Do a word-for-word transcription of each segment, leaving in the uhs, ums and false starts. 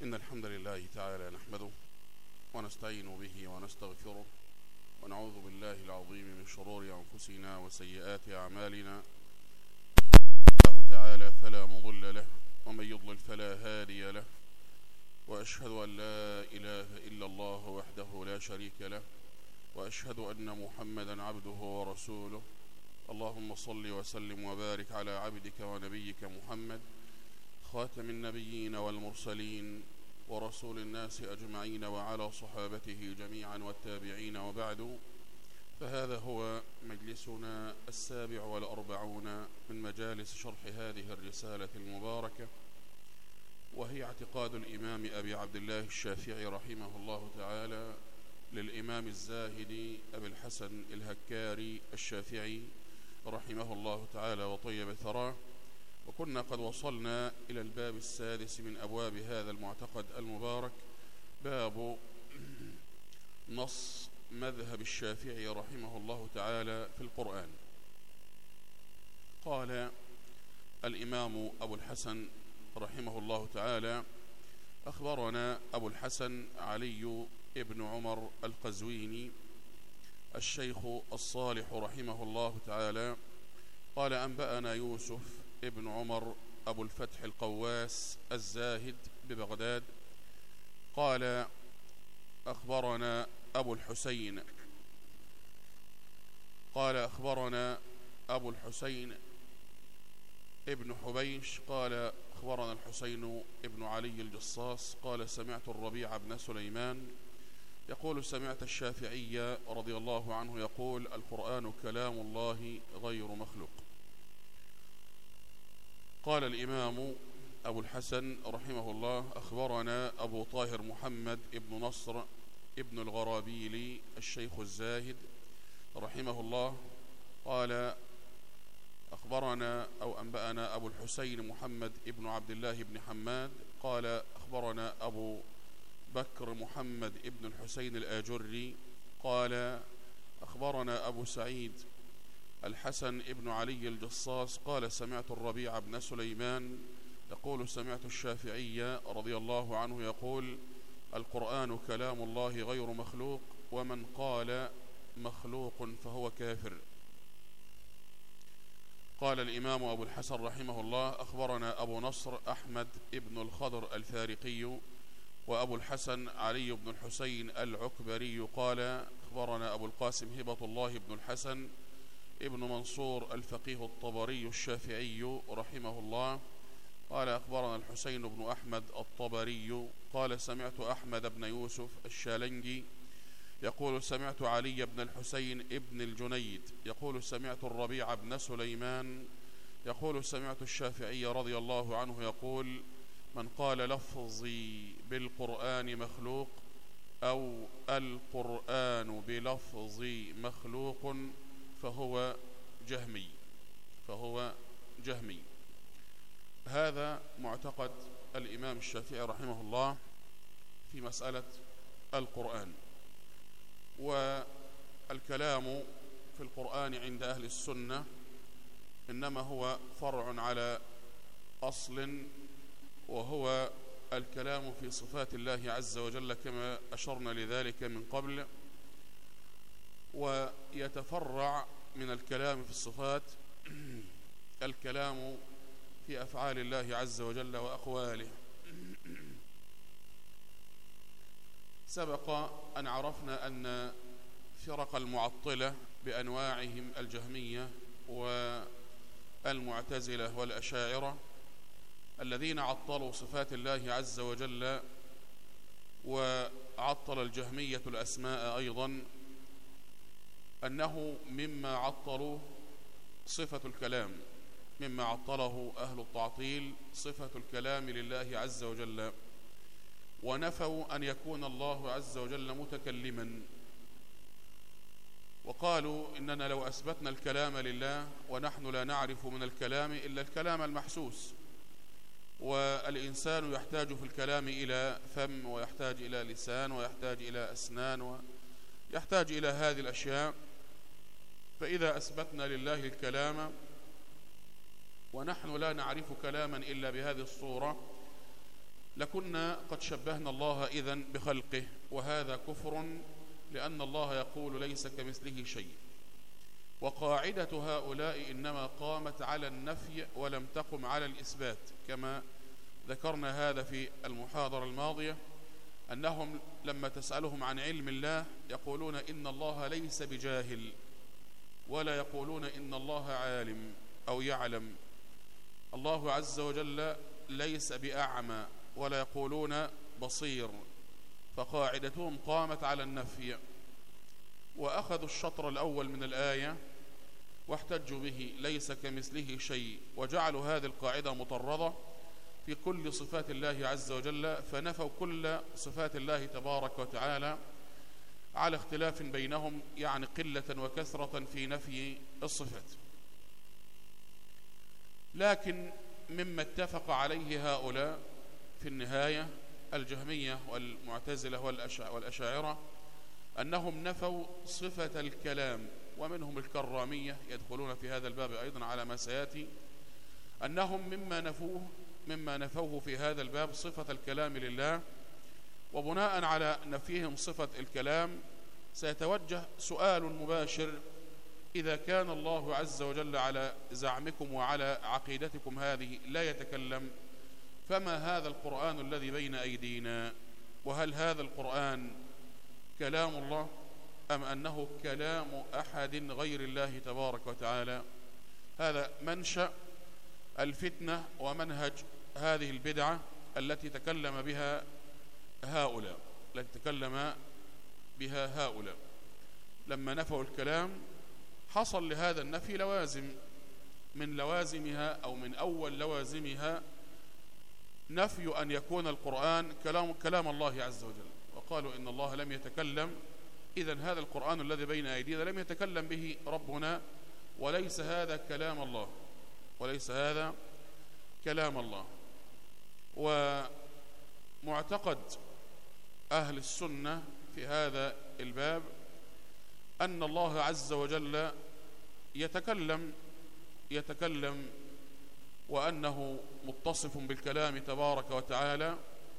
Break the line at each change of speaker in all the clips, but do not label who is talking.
إن الحمد لله تعالى نحمده ونستعين به ونستغفره ونعوذ بالله العظيم من شرور أنفسنا وسيئات أعمالنا. الله تعالى فلا مضل له ومن يضلل فلا هادي له، وأشهد أن لا إله إلا الله وحده لا شريك له، وأشهد أن محمدا عبده ورسوله. اللهم صل وسلم وبارك على عبدك ونبيك محمد خاتم النبيين والمرسلين ورسول الناس أجمعين، وعلى صحابته جميعا والتابعين، وبعد، فهذا هو مجلسنا السابع والأربعون من مجالس شرح هذه الرسالة المباركة، وهي اعتقاد الإمام أبي عبد الله الشافعي رحمه الله تعالى للإمام الزاهد أبي الحسن الهكاري الشافعي رحمه الله تعالى وطيب ثراه. وكنا قد وصلنا إلى الباب السادس من أبواب هذا المعتقد المبارك، باب نص مذهب الشافعي رحمه الله تعالى في القرآن. قال الإمام أبو الحسن رحمه الله تعالى: أخبرنا أبو الحسن علي ابن عمر القزويني الشيخ الصالح رحمه الله تعالى قال: أنبأنا يوسف ابن عمر أبو الفتح القواس الزاهد ببغداد قال: أخبرنا أبو الحسين قال أخبرنا أبو الحسين ابن حبيش قال أخبرنا الحسين ابن علي الجصاص قال: سمعت الربيع بن سليمان يقول: سمعت الشافعي رضي الله عنه يقول: القرآن كلام الله غير مخلوق. قال الإمام أبو الحسن رحمه الله: أخبرنا أبو طاهر محمد ابن نصر ابن الغرابيلي الشيخ الزاهد رحمه الله قال: أخبرنا أو أنبأنا أبو الحسين محمد ابن عبد الله بن حماد قال: أخبرنا أبو بكر محمد ابن الحسين الآجري قال: أخبرنا أبو سعيد الحسن ابن علي الجصاص قال: سمعت الربيع بن سليمان يقول: سمعت الشافعي رضي الله عنه يقول: القرآن كلام الله غير مخلوق، ومن قال مخلوق فهو كافر. قال الإمام أبو الحسن رحمه الله: أخبرنا أبو نصر أحمد ابن الخضر الفارقي وأبو الحسن علي بن الحسين العكبري قال: أخبرنا أبو القاسم هبة الله بن الحسن ابن منصور الفقيه الطبري الشافعي رحمه الله قال: أخبرنا الحسين بن أحمد الطبري قال: سمعت أحمد بن يوسف الشالنجي يقول: سمعت علي بن الحسين ابن الجنيد يقول: سمعت الربيع بن سليمان يقول: سمعت الشافعي رضي الله عنه يقول: من قال لفظي بالقرآن مخلوق أو القرآن بلفظي مخلوق فهو جهمي فهو جهمي. هذا معتقد الإمام الشافعي رحمه الله في مسألة القرآن. والكلام في القرآن عند أهل السنة إنما هو فرع على أصل، وهو الكلام في صفات الله عز وجل كما أشرنا لذلك من قبل، ويتفرع من الكلام في الصفات الكلام في أفعال الله عز وجل وأقواله. سبق أن عرفنا أن فرق المعطلة بأنواعهم الجهمية والمعتزلة والأشاعرة الذين عطلوا صفات الله عز وجل، وعطل الجهمية الأسماء أيضا، أنه مما عطلوا صفة الكلام، مما عطله أهل التعطيل صفة الكلام لله عز وجل، ونفوا أن يكون الله عز وجل متكلما، وقالوا إننا لو أثبتنا الكلام لله ونحن لا نعرف من الكلام إلا الكلام المحسوس، والإنسان يحتاج في الكلام إلى فم، ويحتاج إلى لسان، ويحتاج إلى أسنان، ويحتاج إلى هذه الأشياء. فإذا أثبتنا لله الكلام ونحن لا نعرف كلاما إلا بهذه الصورة، لكنا قد شبهنا الله إذن بخلقه، وهذا كفر، لأن الله يقول ليس كمثله شيء. وقاعدة هؤلاء إنما قامت على النفي ولم تقم على الإثبات، كما ذكرنا هذا في المحاضرة الماضية، أنهم لما تسألهم عن علم الله يقولون إن الله ليس بجاهل، ولا يقولون إن الله عالم أو يعلم. الله عز وجل ليس بأعمى، ولا يقولون بصير، فقاعدتهم قامت على النفي. وأخذوا الشطر الأول من الآية واحتجوا به ليس كمثله شيء، وجعلوا هذه القاعدة مطردة في كل صفات الله عز وجل، فنفوا كل صفات الله تبارك وتعالى على اختلاف بينهم، يعني قلة وكثرة في نفي الصفات. لكن مما اتفق عليه هؤلاء في النهاية الجهمية والمعتزلة والأشاعرة أنهم نفوا صفة الكلام، ومنهم الكرامية يدخلون في هذا الباب أيضا على ما سيأتي، أنهم مما نفوه مما نفوه في هذا الباب صفة الكلام لله. وبناء على نفيهم صفة الكلام سيتوجه سؤال مباشر: إذا كان الله عز وجل على زعمكم وعلى عقيدتكم هذه لا يتكلم، فما هذا القرآن الذي بين أيدينا؟ وهل هذا القرآن كلام الله أم أنه كلام أحد غير الله تبارك وتعالى؟ هذا منشأ الفتنة ومنهج هذه البدعة التي تكلم بها هؤلاء التي تكلم بها هؤلاء لما نفوا الكلام. حصل لهذا النفي لوازم، من لوازمها أو من أول لوازمها نفي أن يكون القرآن كلام, كلام الله عز وجل، وقالوا إن الله لم يتكلم، إذن هذا القرآن الذي بين أيدينا لم يتكلم به ربنا، وليس هذا كلام الله وليس هذا كلام الله. ومعتقد أهل السنة في هذا الباب أن الله عز وجل يتكلم يتكلم وأنه متصف بالكلام تبارك وتعالى،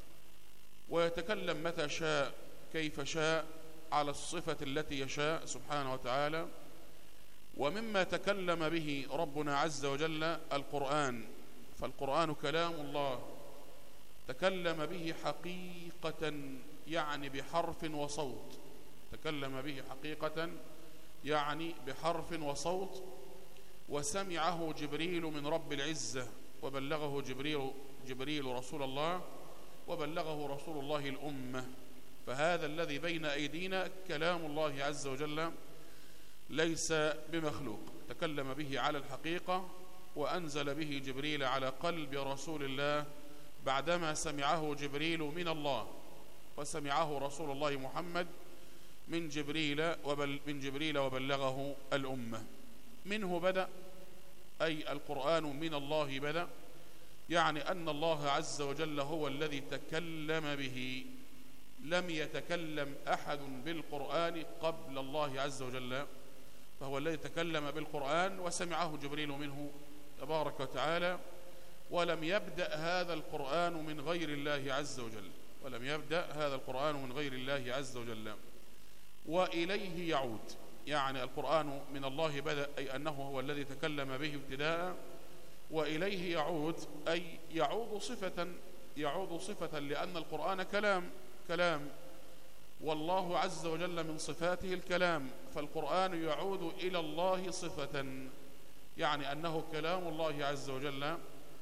ويتكلم متى شاء كيف شاء على الصفة التي يشاء سبحانه وتعالى. ومما تكلم به ربنا عز وجل القرآن، فالقرآن كلام الله تكلم به حقيقة، يعني بحرف وصوت، تكلم به حقيقة يعني بحرف وصوت، وسمعه جبريل من رب العزة، وبلغه جبريل, جبريل رسول الله، وبلغه رسول الله الأمة. فهذا الذي بين أيدينا كلام الله عز وجل ليس بمخلوق، تكلم به على الحقيقة، وأنزل به جبريل على قلب رسول الله بعدما سمعه جبريل من الله، وسمعه رسول الله محمد من جبريل وبل من جبريل وبلغه الأمة. منه بدأ، أي القرآن من الله بدأ، يعني أن الله عز وجل هو الذي تكلم به، لم يتكلم أحد بالقرآن قبل الله عز وجل، فهو الذي تكلم بالقرآن وسمعه جبريل منه تبارك وتعالى. ولم يبدأ هذا القرآن من غير الله عز وجل ولم يبدأ هذا القرآن من غير الله عز وجل وإليه يعود، يعني القرآن من الله بدأ، أي أنه هو الذي تكلم به ابتداء، وإليه يعود أي يعود صفة يعود صفة لأن القرآن كلام كلام والله عز وجل من صفاته الكلام، فالقرآن يعود إلى الله صفة، يعني أنه كلام الله عز وجل.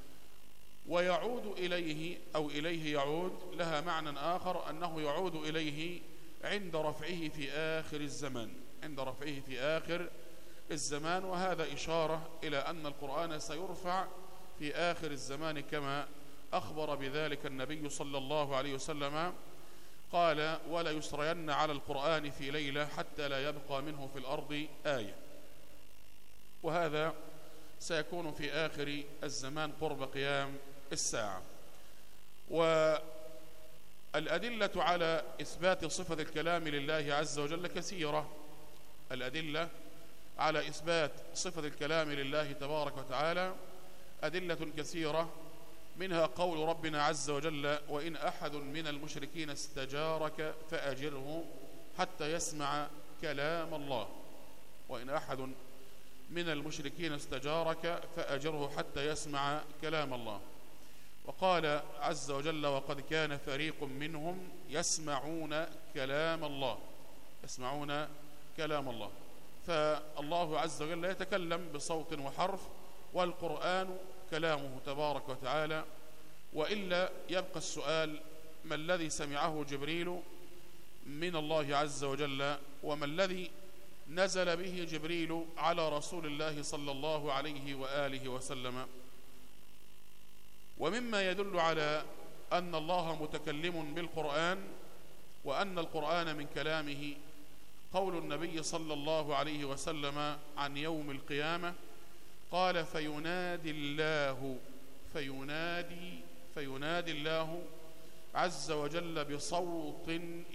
ويعود إليه أو إليه يعود لها معنى آخر، أنه يعود إليه عند رفعه في آخر الزمان عند رفعه في آخر الزمان وهذا إشارة إلى أن القرآن سيرفع في آخر الزمان، كما أخبر بذلك النبي صلى الله عليه وسلم، قال: ولا يسرين على القرآن في ليلة حتى لا يبقى منه في الأرض آية. وهذا سيكون في آخر الزمان قرب قيام الساعة. والأدلة على إثبات صفة الكلام لله عز وجل كثيرة، الأدلة على إثبات صفة الكلام لله تبارك وتعالى أدلة كثيرة، منها قول ربنا عز وجل: وإن أحد من المشركين استجارك فأجره حتى يسمع كلام الله. وإن أحد من المشركين استجارك فأجره حتى يسمع كلام الله. وقال عز وجل: وقد كان فريق منهم يسمعون كلام الله يسمعون كلام الله. فالله عز وجل يتكلم بصوت وحرف، والقرآن كلامه تبارك وتعالى. وإلا يبقى السؤال: ما الذي سمعه جبريل من الله عز وجل، وما الذي نزل به جبريل على رسول الله صلى الله عليه وآله وسلم؟ ومما يدل على أن الله متكلم بالقرآن وأن القرآن من كلامه قول النبي صلى الله عليه وسلم عن يوم القيامة، قال: فينادي الله فينادي فينادي الله عز وجل بصوت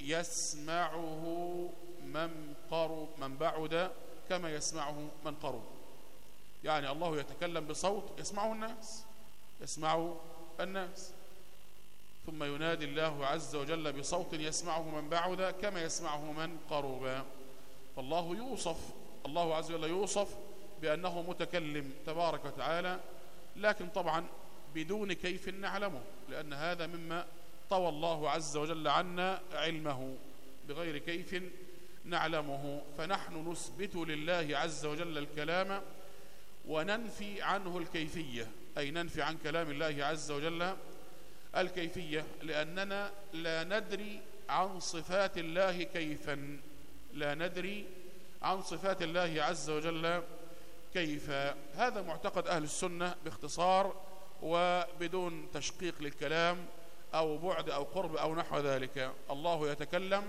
يسمعه من قرب من بعد كما يسمعه من قرب. يعني الله يتكلم بصوت يسمعه الناس يسمعه الناس ثم ينادي الله عز وجل بصوت يسمعه من بعد كما يسمعه من قرب. فالله يوصف الله عز وجل يوصف بأنه متكلم تبارك وتعالى، لكن طبعا بدون كيف نعلمه، لأن هذا مما طوى الله عز وجل عنا علمه بغير كيف نعلمه. فنحن نثبت لله عز وجل الكلام وننفي عنه الكيفية، أي ننفي عن كلام الله عز وجل الكيفية، لأننا لا ندري عن صفات الله كيفا لا ندري عن صفات الله عز وجل كيف. هذا معتقد أهل السنة باختصار وبدون تشقيق للكلام أو بعد أو قرب أو نحو ذلك. الله يتكلم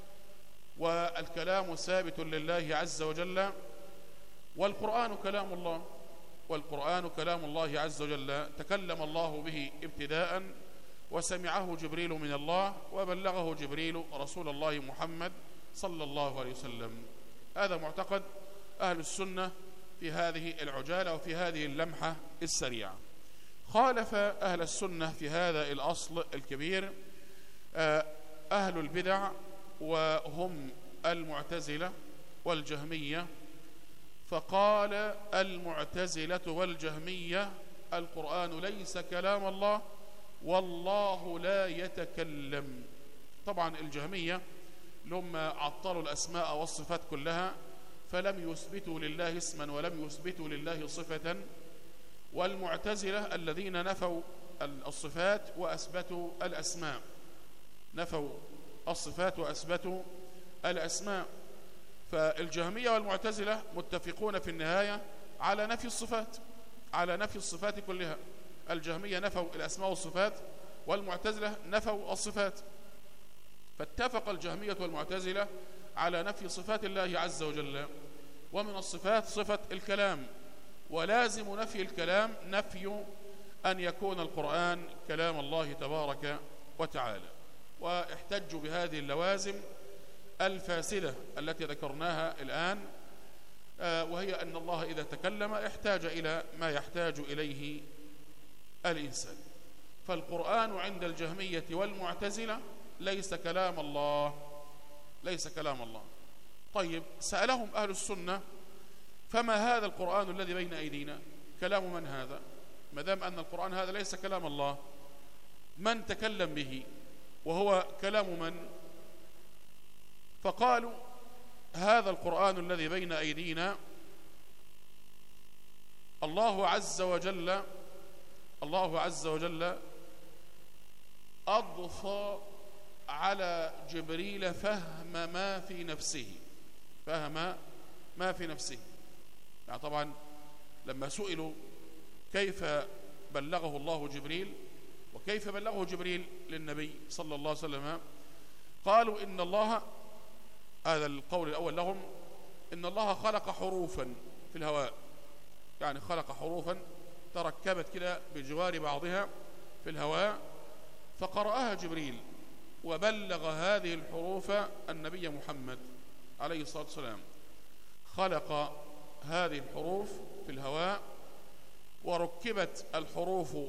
والكلام ثابت لله عز وجل، والقرآن كلام الله والقرآن كلام الله عز وجل. تكلم الله به ابتداء وسمعه جبريل من الله وبلغه جبريل رسول الله محمد صلى الله عليه وسلم. هذا معتقد أهل السنة في هذه العجالة وفي هذه اللمحة السريعة. خالف أهل السنة في هذا الأصل الكبير أهل البدع، وهم المعتزلة والجهمية. فقال المعتزلة والجهمية: القرآن ليس كلام الله والله لا يتكلم. طبعا الجهمية لما عطلوا الأسماء والصفات كلها فلم يثبتوا لله اسما ولم يثبتوا لله صفة، والمعتزلة الذين نفوا الصفات وأثبتوا الأسماء نفوا الصفات وأثبتوا الأسماء. فالجهمية والمعتزلة متفقون في النهاية على نفي الصفات على نفي الصفات كلها. الجهمية نفوا الأسماء والصفات، والمعتزلة نفوا الصفات. فاتفق الجهمية والمعتزلة على نفي صفات الله عز وجل، ومن الصفات صفة الكلام، ولازم نفي الكلام نفي أن يكون القرآن كلام الله تبارك وتعالى. واحتجوا بهذه اللوازم الفاسدة التي ذكرناها الآن، وهي أن الله إذا تكلم احتاج إلى ما يحتاج إليه الإنسان. فالقرآن عند الجهمية والمعتزلة ليس كلام الله ليس كلام الله. طيب، سألهم أهل السنة: فما هذا القرآن الذي بين أيدينا؟ كلام من هذا؟ ما دام أن القرآن هذا ليس كلام الله، من تكلم به وهو كلام من؟ فقالوا: هذا القرآن الذي بين أيدينا الله عز وجل الله عز وجل أضفى على جبريل فهم ما في نفسه فهم ما في نفسه. يعني طبعا لما سئلوا كيف بلغه الله جبريل وكيف بلغه جبريل للنبي صلى الله عليه وسلم، قالوا إن الله، هذا القول الأول لهم، إن الله خلق حروفا في الهواء، يعني خلق حروفا تركبت كده بجوار بعضها في الهواء، فقرأها جبريل وبلغ هذه الحروف النبي محمد عليه الصلاة والسلام. خلق هذه الحروف في الهواء وركبت الحروف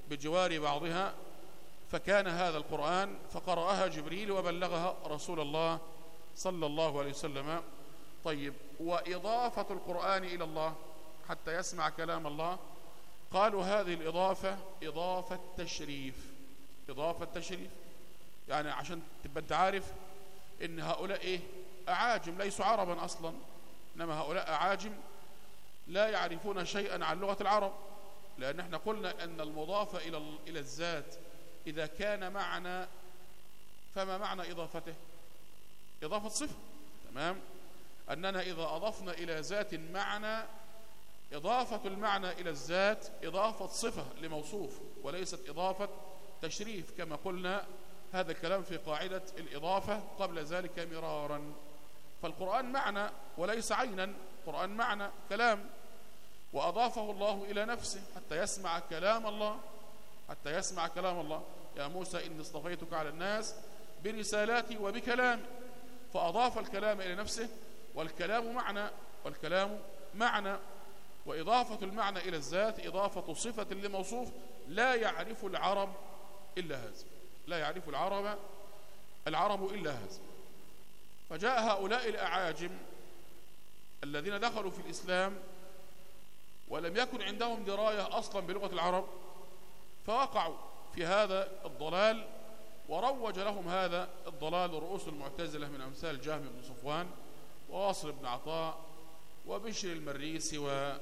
بجوار بعضها، فكان هذا القرآن فقرأها جبريل وبلغها رسول الله صلى الله عليه وسلم. طيب، وإضافة القرآن إلى الله حتى يسمع كلام الله، قالوا هذه الإضافة إضافة تشريف. إضافة تشريف يعني عشان تبقى أنت عارف إن هؤلاء إيه؟ أعاجم، ليسوا عربا أصلا، إنما هؤلاء أعاجم لا يعرفون شيئا عن لغة العرب، لأن احنا قلنا أن المضاف إلى إلى الذات إذا كان معنى، فما معنى إضافته؟ إضافة صفة، تمام؟ أننا إذا أضفنا إلى ذات معنى، إضافة المعنى إلى الذات إضافة صفة لموصوف وليست إضافة تشريف، كما قلنا هذا الكلام في قاعدة الإضافة قبل ذلك مرارا. فالقرآن معنى وليس عينا، القرآن معنى كلام، وأضافه الله إلى نفسه حتى يسمع كلام الله، حتى يسمع كلام الله. يا موسى إني اصطفيتك على الناس برسالاتي وبكلامي، فأضاف الكلام إلى نفسه، والكلام معنى، والكلام معنى، وإضافة المعنى إلى الذات إضافة صفة لموصوف لا يعرف العرب إلا هذا، لا يعرف العرب العرب إلا هذا. فجاء هؤلاء الأعاجم الذين دخلوا في الإسلام ولم يكن عندهم دراية أصلا بلغة العرب، فوقعوا في هذا الضلال، وروج لهم هذا الضلال رؤوس المعتزلة من أمثال جهم بن صفوان وواصل بن عطاء وبشر المريسي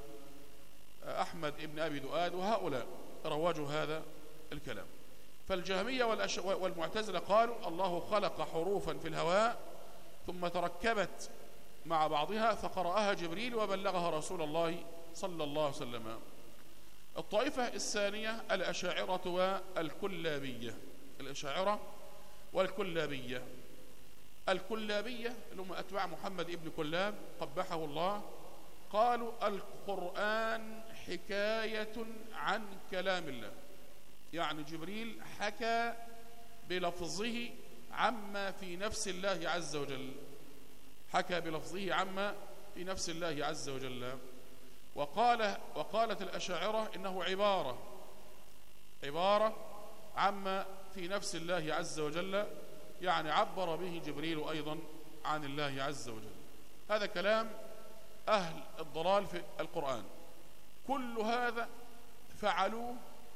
وأحمد بن أبي دؤاد، وهؤلاء روجوا هذا الكلام. فالجهمية والمعتزلة قالوا الله خلق حروفا في الهواء ثم تركبت مع بعضها فقرأها جبريل وبلغها رسول الله صلى الله عليه وسلم. الطائفة الثانية الأشاعرة والكلابية، الأشاعرة والكلابية. الكلابية اللي هم أتباع محمد ابن كلاب قبحه الله، قالوا القرآن حكاية عن كلام الله، يعني جبريل حكى بلفظه عما في نفس الله عز وجل، حكى بلفظه عما في نفس الله عز وجل. وقال وقالت الأشاعرة إنه عبارة عبارة عما في نفس الله عز وجل، يعني عبر به جبريل أيضا عن الله عز وجل. هذا كلام أهل الضلال في القرآن. كل هذا فعلوه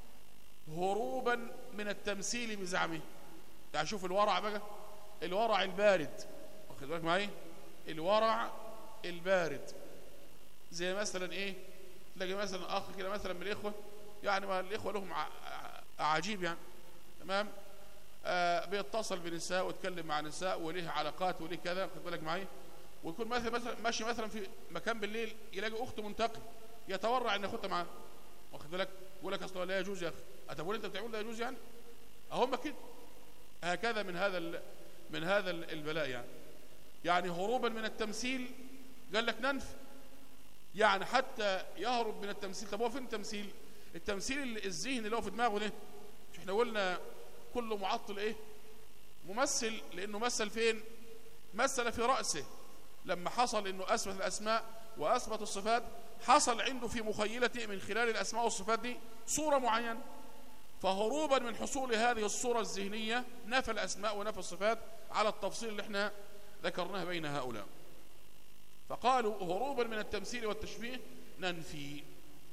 هروبا من التمثيل بزعمه. يعني شوف الورع بقى، الورع البارد، واخد بالك معايا؟ الورع البارد زي مثلا ايه، تلاقي مثلا اخ كده مثلا من الاخوه، يعني ما الاخوه لهم عجيب يعني، تمام؟ آه بيتصل بنساء ويتكلم مع نساء وليه علاقات وليه كذا، واخد بالك معايا؟ ويكون مثلا مثلا ماشي مثلا في مكان بالليل يلاقي اخته منتقي، يتورع ان اخوته معاه، واخد بالك؟ يقول لك اصل لا يجوز يا اخي، هتقول انت بتعمل لا يجوز يعني؟ اهم كده. هكذا من هذا من هذا البلاء يعني. يعني هروبا من التمثيل قال لك ننفي، يعني حتى يهرب من التمثيل. طب هو فين التمثيل؟ التمثيل الذهني اللي هو في دماغه ده، مش احنا قلنا كل معطل ايه؟ ممثل، لانه مثل فين؟ مثل في رأسه. لما حصل انه اثبت الاسماء واثبت الصفات، حصل عنده في مخيلته من خلال الاسماء والصفات دي صورة معينة، فهروبا من حصول هذه الصورة الذهنية نفى الاسماء ونفى الصفات على التفصيل اللي احنا ذكرناه بين هؤلاء. فقالوا هروبا من التمثيل والتشبيه ننفي،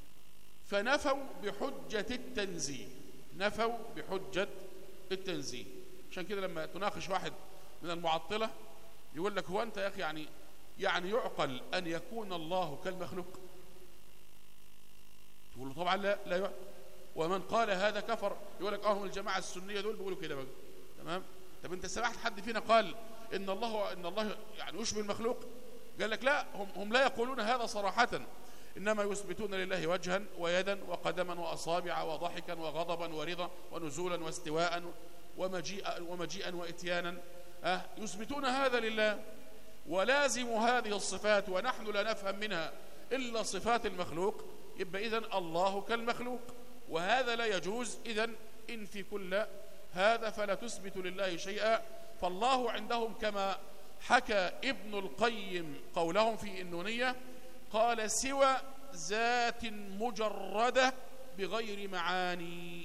فنفوا بحجة التنزيه، نفوا بحجة التنزيه. عشان كده لما تناقش واحد من المعطلة يقول لك هو أنت يا أخي يعني يعني يعقل أن يكون الله كالمخلوق؟ تقول له طبعا لا لا يعقل، ومن قال هذا كفر. يقول لك اه الجماعة السنية دول بيقولوا كده بقى، تمام؟ طب أنت سمعت حد فينا قال إن الله إن الله يعني يشبه المخلوق؟ قال لك لا، هم هم لا يقولون هذا صراحة، إنما يثبتون لله وجها ويدا وقدما وأصابع وضحكا وغضبا ورضا ونزولا واستواء ومجيئا ومجيئا وإتيانا، أه يثبتون هذا لله، ولازم هذه الصفات ونحن لا نفهم منها إلا صفات المخلوق، يبقى إذن الله كالمخلوق، وهذا لا يجوز. إذن إن في كل هذا فلا تثبت لله شيئا. فالله عندهم كما حكى ابن القيم قولهم في النونية، قال سوى ذات مجردة بغير معاني،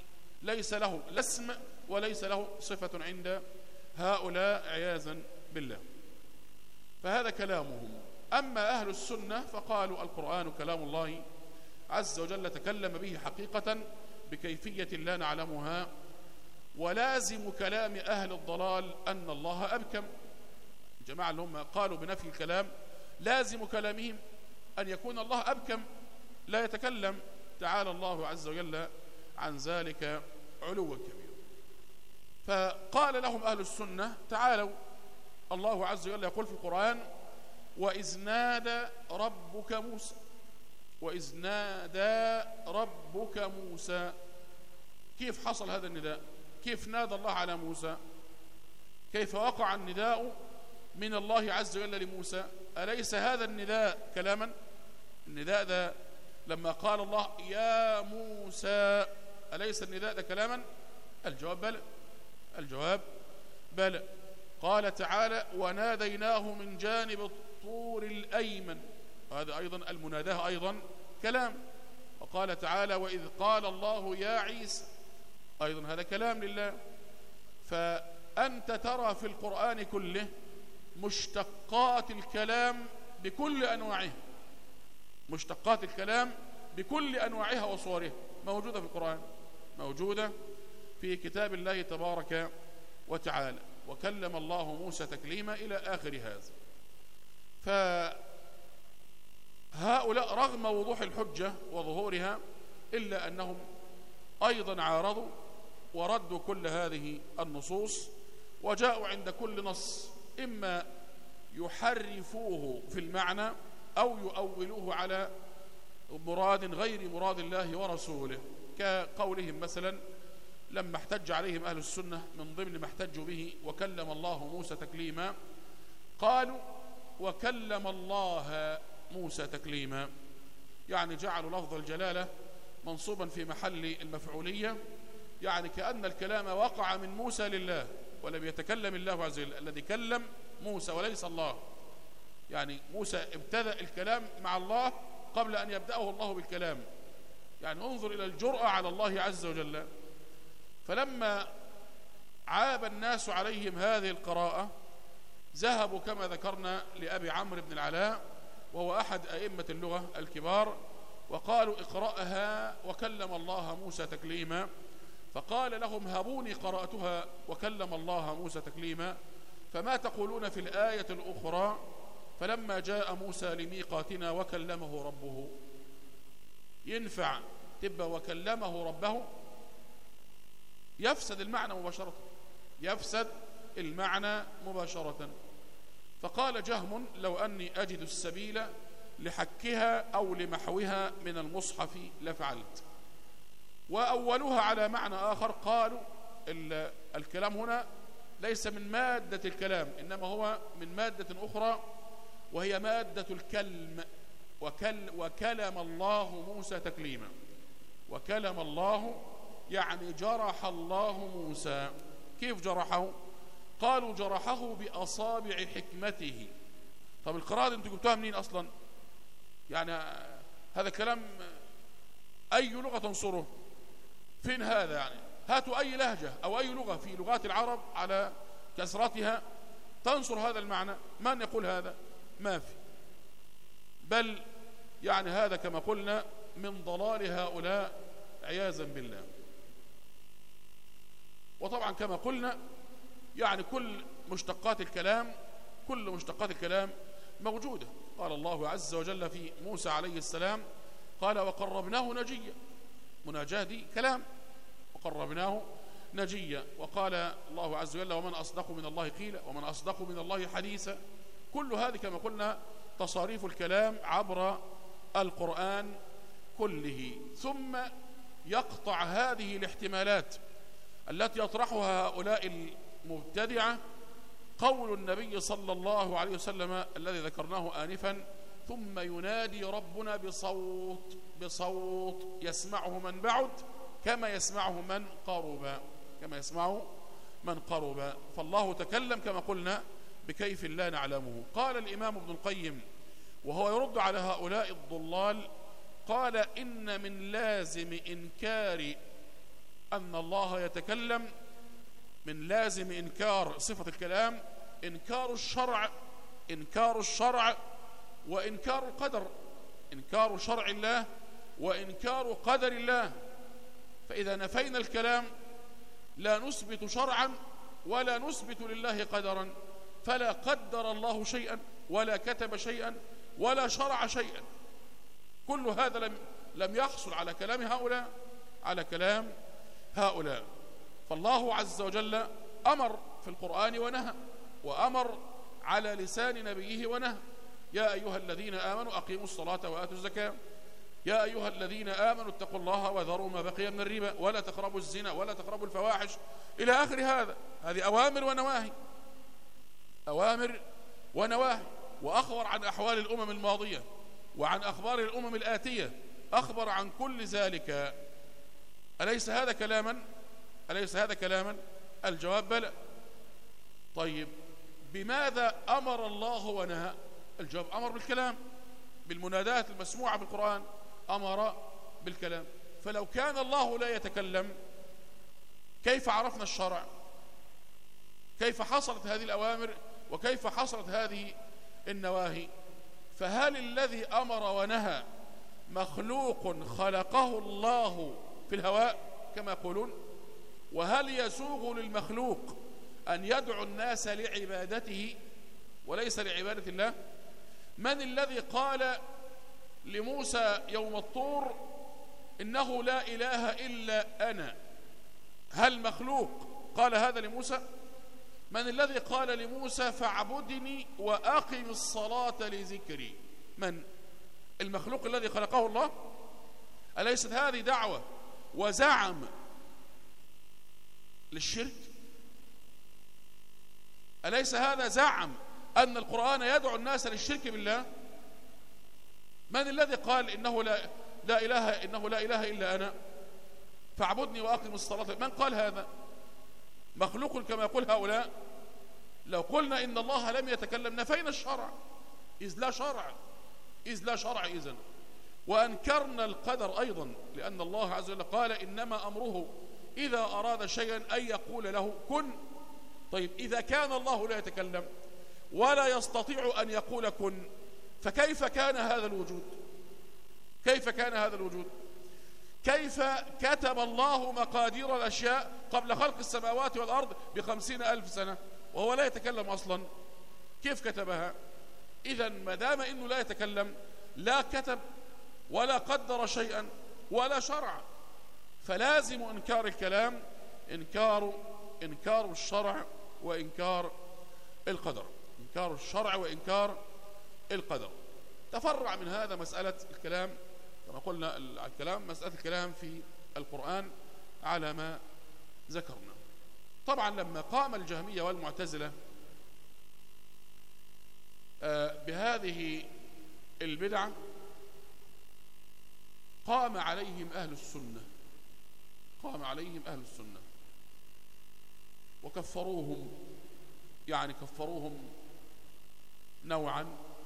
ليس له لا اسم وليس له صفة عند هؤلاء عياذا بالله. فهذا كلامهم. أما أهل السنة فقالوا القرآن كلام الله عز وجل تكلم به حقيقة بكيفية لا نعلمها، ولازم كلام أهل الضلال أن الله أبكم. الجماعة اللي هم قالوا بنفي الكلام لازم كلامهم أن يكون الله أبكم لا يتكلم، تعالى الله عز وجل عن ذلك علوا كبيرا. فقال لهم أهل السنة تعالوا، الله عز وجل يقول في القرآن: وإذ نادى ربك موسى، وإذ نادى ربك موسى. كيف حصل هذا النداء؟ كيف نادى الله على موسى؟ كيف وقع النداء من الله عز وجل لموسى؟ أليس هذا النداء كلاما؟ النداء ده لما قال الله يا موسى، أليس النداء ده كلاما؟ الجواب بلى. الجواب بلى. قال تعالى: وناديناه من جانب الطور الأيمن، هذا أيضا المناداه أيضا كلام. وقال تعالى: وإذ قال الله يا عيسى، أيضا هذا كلام لله. فأنت ترى في القرآن كله مشتقات الكلام بكل أنواعه، مشتقات الكلام بكل أنواعها وصورها موجودة في القرآن، موجودة في كتاب الله تبارك وتعالى. وكلم الله موسى تكليما إلى آخر هذا. فهؤلاء رغم وضوح الحجة وظهورها إلا أنهم أيضا عارضوا وردوا كل هذه النصوص، وجاءوا عند كل نص إما يحرفوه في المعنى أو يؤولوه على مراد غير مراد الله ورسوله، كقولهم مثلا لما احتج عليهم أهل السنة من ضمن ما احتجوا به وكلم الله موسى تكليما، قالوا وكلم الله موسى تكليما، يعني جعلوا لفظ الجلالة منصوبا في محل المفعولية، يعني كأن الكلام وقع من موسى لله ولم يتكلم الله عز وجل، الذي كلم موسى وليس الله. يعني موسى ابتدأ الكلام مع الله قبل أن يبدأه الله بالكلام. يعني انظر إلى الجرأة على الله عز وجل. فلما عاب الناس عليهم هذه القراءة ذهبوا كما ذكرنا لأبي عمرو بن العلاء وهو أحد أئمة اللغة الكبار، وقالوا اقرأها وكلم الله موسى تكليما، فقال لهم هبوني قرأتها وكلم الله موسى تكليما، فما تقولون في الآية الأخرى فلما جاء موسى لميقاتنا وكلمه ربه؟ ينفع تبقى وكلمه ربه؟ يفسد المعنى مباشرة، يفسد المعنى مباشرة. فقال جهم لو أني أجد السبيل لحكها أو لمحوها من المصحف لفعلت. وأولوها على معنى آخر، قالوا الكلام هنا ليس من مادة الكلام إنما هو من مادة أخرى وهي مادة الكلم. وكل وكلم الله موسى تكليما، وكلم الله يعني جرح الله موسى. كيف جرحه؟ قالوا جرحه بأصابع حكمته. طب القراءة انتوا جبتوها منين أصلا؟ يعني هذا كلام أي لغة تنصره؟ فين هذا؟ يعني هاتوا أي لهجة أو أي لغة في لغات العرب على كسرتها تنصر هذا المعنى. من يقول هذا؟ ما في. بل يعني هذا كما قلنا من ضلال هؤلاء عياذا بالله. وطبعا كما قلنا يعني كل مشتقات الكلام كل مشتقات الكلام موجودة. قال الله عز وجل في موسى عليه السلام قال وقربناه نجيا، مناجاة دي كلام، وقربناه نجيا. وقال الله عز وجل ومن أصدق من الله قيلا ومن أصدق من الله حديثا. كل هذه كما قلنا تصاريف الكلام عبر القرآن كله. ثم يقطع هذه الاحتمالات التي يطرحها هؤلاء المبتدعة قول النبي صلى الله عليه وسلم الذي ذكرناه آنفا ثم ينادي ربنا بصوت بصوت يسمعه من بعد كما يسمعه من قرب كما يسمعه من قرب. فالله تكلم كما قلنا بكيف لا نعلمه. قال الإمام ابن القيم وهو يرد على هؤلاء الضلال، قال إن من لازم إنكار أن الله يتكلم من لازم إنكار صفة الكلام إنكار الشرع إنكار الشرع وإنكار القدر، إنكار شرع الله وإنكار قدر الله. فإذا نفينا الكلام لا نثبت شرعا ولا نثبت لله قدرا، فلا قدر الله شيئا ولا كتب شيئا ولا شرع شيئا. كل هذا لم لم يحصل على كلام هؤلاء على كلام هؤلاء. فالله عز وجل أمر في القرآن ونهى، وأمر على لسان نبيه ونهى. يا أيها الذين آمنوا أقيموا الصلاة وآتوا الزكاة، يا أيها الذين آمنوا اتقوا الله وذروا ما بقي من الربا ولا تقربوا الزنا ولا تقربوا الفواحش إلى آخر هذا. هذه أوامر ونواهي، أوامر ونواهي. وأخبر عن أحوال الأمم الماضية وعن أخبار الأمم الآتية، أخبر عن كل ذلك. أليس هذا كلاما؟ أليس هذا كلاما؟ الجواب بلى. طيب بماذا أمر الله ونهى؟ الجواب أمر بالكلام، بالمنادات المسموعة في القرآن أمر بالكلام. فلو كان الله لا يتكلم كيف عرفنا الشرع؟ كيف حصلت هذه الأوامر وكيف حصلت هذه النواهي؟ فهل الذي أمر ونهى مخلوق خلقه الله في الهواء كما يقولون؟ وهل يسوغ للمخلوق أن يدعو الناس لعبادته وليس لعبادة الله؟ من الذي قال لموسى يوم الطور إنه لا إله إلا أنا؟ هل مخلوق قال هذا لموسى؟ من الذي قال لموسى فاعبدني وأقم الصلاة لذكري؟ من؟ المخلوق الذي خلقه الله؟ أليست هذه دعوة وزعم للشرك؟ أليس هذا زعم أن القرآن يدعو الناس للشرك بالله؟ من الذي قال إنه لا, لا إله إنه لا إله إلا أنا فاعبدني وأقم الصلاة؟ من قال هذا؟ مخلوق كما يقول هؤلاء؟ لو قلنا إن الله لم يتكلم نفينا الشرع، إذ لا شرع إذ لا شرع إذن. وأنكرنا القدر أيضا، لأن الله عز وجل قال إنما أمره إذا أراد شيئا أن يقول له كن. طيب إذا كان الله لا يتكلم ولا يستطيع أن يقول كن، فكيف كان هذا الوجود؟ كيف كان هذا الوجود؟ كيف كتب الله مقادير الأشياء قبل خلق السماوات والأرض بخمسين ألف سنة وهو لا يتكلم أصلا؟ كيف كتبها؟ إذن ما دام إنه لا يتكلم لا كتب ولا قدر شيئا ولا شرع، فلازم إنكار الكلام إنكار إنكار الشرع وإنكار القدر، إنكار الشرع وإنكار القدر. تفرع من هذا مسألة الكلام كما قلنا الكلام مسألة الكلام في القرآن على ما ذكرنا. طبعا لما قام الجهمية والمعتزلة بهذه البدعة قام عليهم أهل السنة قام عليهم أهل السنة وكفروهم، يعني كفروهم نوعا،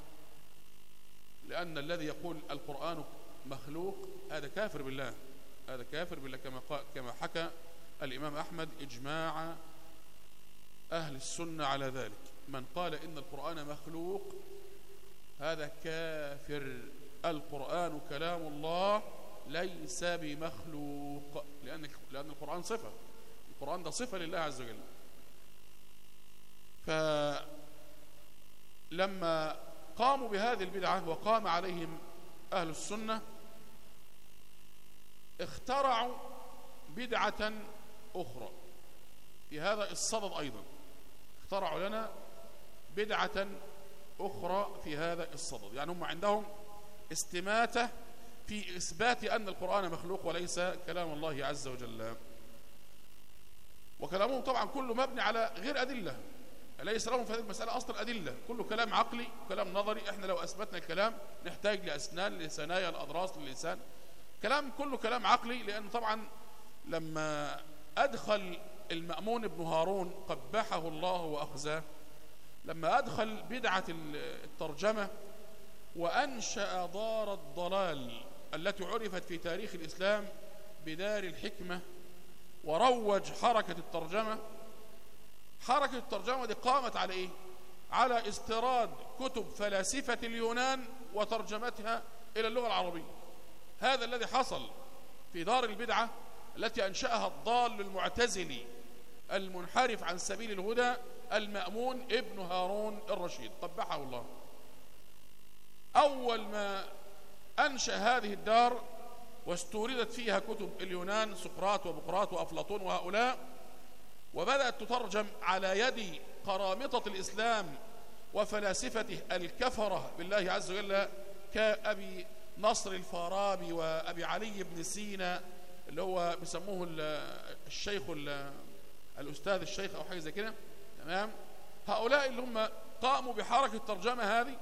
لأن الذي يقول القرآن مخلوق هذا كافر بالله، هذا كافر بالله كما كما حكى الإمام أحمد إجماع أهل السنة على ذلك. من قال إن القرآن مخلوق هذا كافر. القرآن كلام الله ليس بمخلوق، لأن لأن القرآن صفة، القرآن ده صفة لله عز وجل. فلما قاموا بهذه البدعة وقام عليهم أهل السنة اخترعوا بدعة أخرى في هذا الصدد أيضا، اخترعوا لنا بدعة أخرى في هذا الصدد. يعني هم عندهم استماتة في إثبات أن القرآن مخلوق وليس كلام الله عز وجل، وكلامهم طبعا كله مبني على غير أدلة، ليس لهم في هذه المسألة أصلا أدلة، كله كلام عقلي وكلام نظري. احنا لو أثبتنا الكلام نحتاج لأسنان لثنايا الأضراس للسان، كلام كله كلام عقلي. لأن طبعا لما أدخل المأمون بن هارون قبحه الله وأخزاه، لما أدخل بدعة الترجمة وأنشأ دار الضلال التي عرفت في تاريخ الإسلام بدار الحكمة وروج حركة الترجمة. حركة الترجمة دي قامت على إيه؟ على استيراد كتب فلاسفة اليونان وترجمتها إلى اللغة العربية. هذا الذي حصل في دار البدعة التي أنشأها الضال المعتزلي المنحرف عن سبيل الهدى المأمون ابن هارون الرشيد قبحه الله. أول ما أنشأ هذه الدار واستوردت فيها كتب اليونان سقراط وبقراط وأفلاطون وهؤلاء، وبدأت تترجم على يد قرامطة الإسلام وفلاسفته الكفرة بالله عز وجل كأبي نصر الفارابي وأبي علي بن سينا اللي هو بيسموه الشيخ الأستاذ الشيخ أو حاجة زي كده. تمام. هؤلاء اللي هم قاموا بحركة الترجمة هذه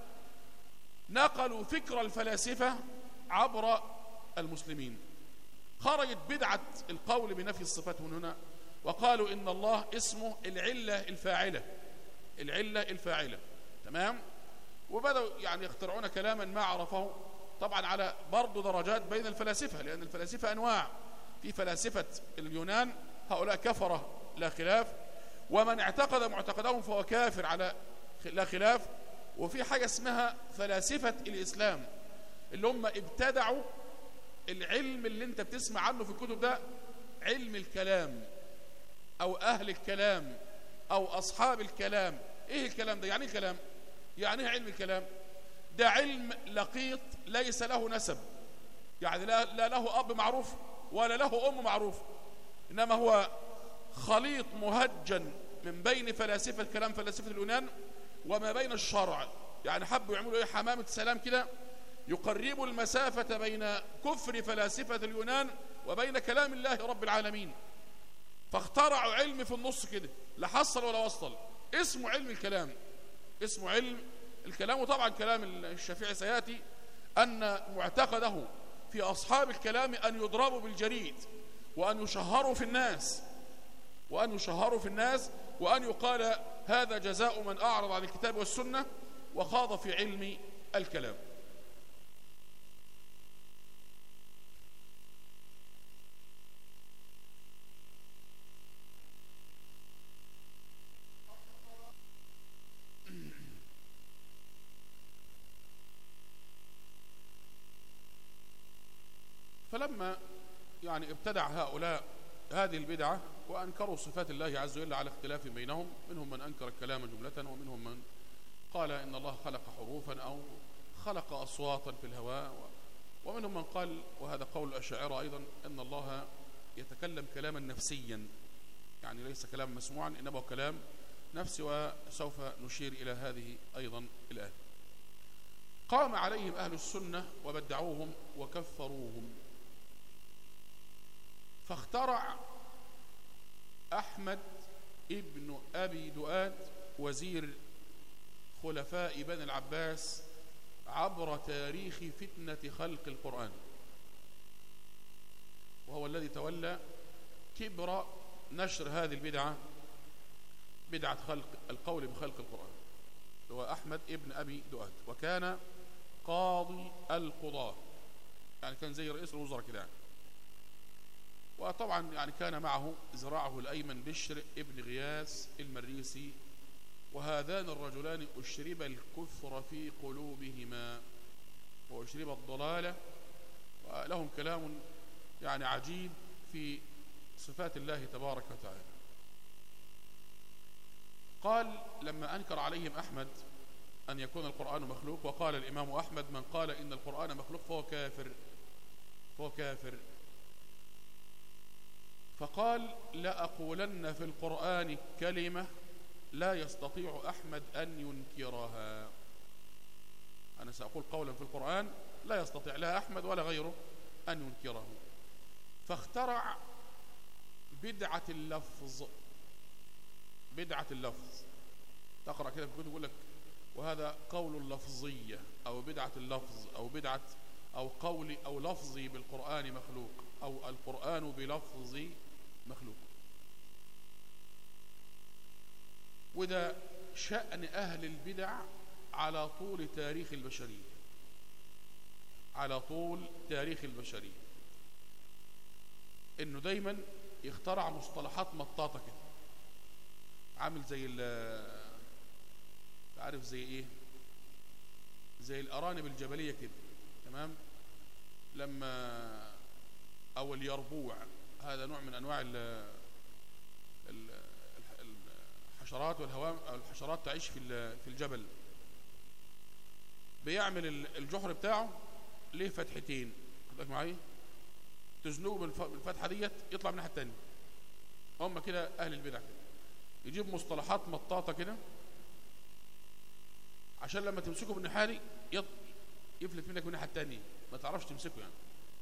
نقلوا فكر الفلاسفة عبر المسلمين. خرجت بدعة القول بنفي الصفات من هنا، وقالوا إن الله اسمه العلة الفاعلة، العلة الفاعلة. تمام. وبدأوا يعني يخترعون كلاما ما عرفه، طبعا على برضو درجات بين الفلاسفة، لأن الفلاسفة أنواع. في فلاسفة اليونان هؤلاء كفرة لا خلاف، ومن اعتقد معتقدهم فهو كافر على لا خلاف. وفي حاجة اسمها فلاسفة الإسلام اللي هم ابتدعوا العلم اللي انت بتسمع عنه في الكتب ده، علم الكلام أو أهل الكلام أو أصحاب الكلام. إيه الكلام ده؟ يعني إيه كلام؟ يعني إيه علم الكلام؟ ده علم لقيط ليس له نسب، يعني لا, لا له أب معروف ولا له أم معروف، إنما هو خليط مهجن من بين فلاسفة الكلام فلاسفة اليونان وما بين الشرع. يعني حبوا يعملوا إيه حمامة سلام كده، يقربوا المسافة بين كفر فلاسفة اليونان وبين كلام الله رب العالمين. فاخترعوا علم في النص كده لا حصل ولا وصل، اسمه علم الكلام، اسمه علم الكلام. وطبعا كلام الشافعي سيأتي أن معتقده في أصحاب الكلام أن يضربوا بالجريد وأن يشهروا في الناس وأن يشهروا في الناس وأن يقال هذا جزاء من أعرض عن الكتاب والسنة وخاض في علم الكلام. فلما يعني ابتدع هؤلاء هذه البدعة وأنكروا صفات الله عز وجل على اختلاف بينهم، منهم من أنكر الكلام جملة، ومنهم من قال إن الله خلق حروفا أو خلق أصواتا في الهواء، ومنهم من قال، وهذا قول الأشاعرة أيضا، أن الله يتكلم كلاما نفسيا، يعني ليس كلام مسموعا إنما كلام نفسي، وسوف نشير إلى هذه أيضا الآن. قام عليهم أهل السنة وبدعوهم وكفروهم، فاخترع أحمد ابن أبي دؤاد وزير خلفاء بني العباس عبر تاريخ فتنة خلق القرآن، وهو الذي تولى كبر نشر هذه البدعة، بدعة خلق القول بخلق القرآن، هو أحمد ابن أبي دؤاد، وكان قاضي القضاة، يعني كان زي رئيس الوزراء كده يعني. وطبعا يعني كان معه ذراعه الأيمن بشر ابن غياث المريسي، وهذان الرجلان أشرب الكفر في قلوبهما وأشرب الضلالة، ولهم كلام يعني عجيب في صفات الله تبارك وتعالى. قال لما أنكر عليهم أحمد أن يكون القرآن مخلوق، وقال الإمام أحمد من قال إن القرآن مخلوق فهو كافر، فهو كافر. فقال لأقولن في القرآن كلمة لا يستطيع أحمد أن ينكرها، أنا سأقول قولا في القرآن لا يستطيع لا أحمد ولا غيره أن ينكره. فاخترع بدعة اللفظ، بدعة اللفظ، تقرأ كده في الكتب يقول لك وهذا قول اللفظية أو بدعة اللفظ أو بدعة أو قولي أو لفظي بالقرآن مخلوق أو القرآن بلفظي مخلوق. وده شأن أهل البدع على طول تاريخ البشرية، على طول تاريخ البشرية، إنه دايما يخترع مصطلحات مطاطة كده، عامل زي ال عارف زي ايه، زي الأرانب الجبلية كده، تمام؟ لما أو اليربوع، هذا نوع من أنواع ال الحشرات والهوام، أو الحشرات تعيش في في الجبل. بيعمل الجحر بتاعه ليه فتحتين، خدك معايا، تزنوه بالفتحة ديت يطلع من الناحية التانية. هم كده أهل البدع كده، يجيب مصطلحات مطاطة كده عشان لما تمسكه بالناحية دي يفلت منك من الناحية التانية، ما تعرفش تمسكه يعني.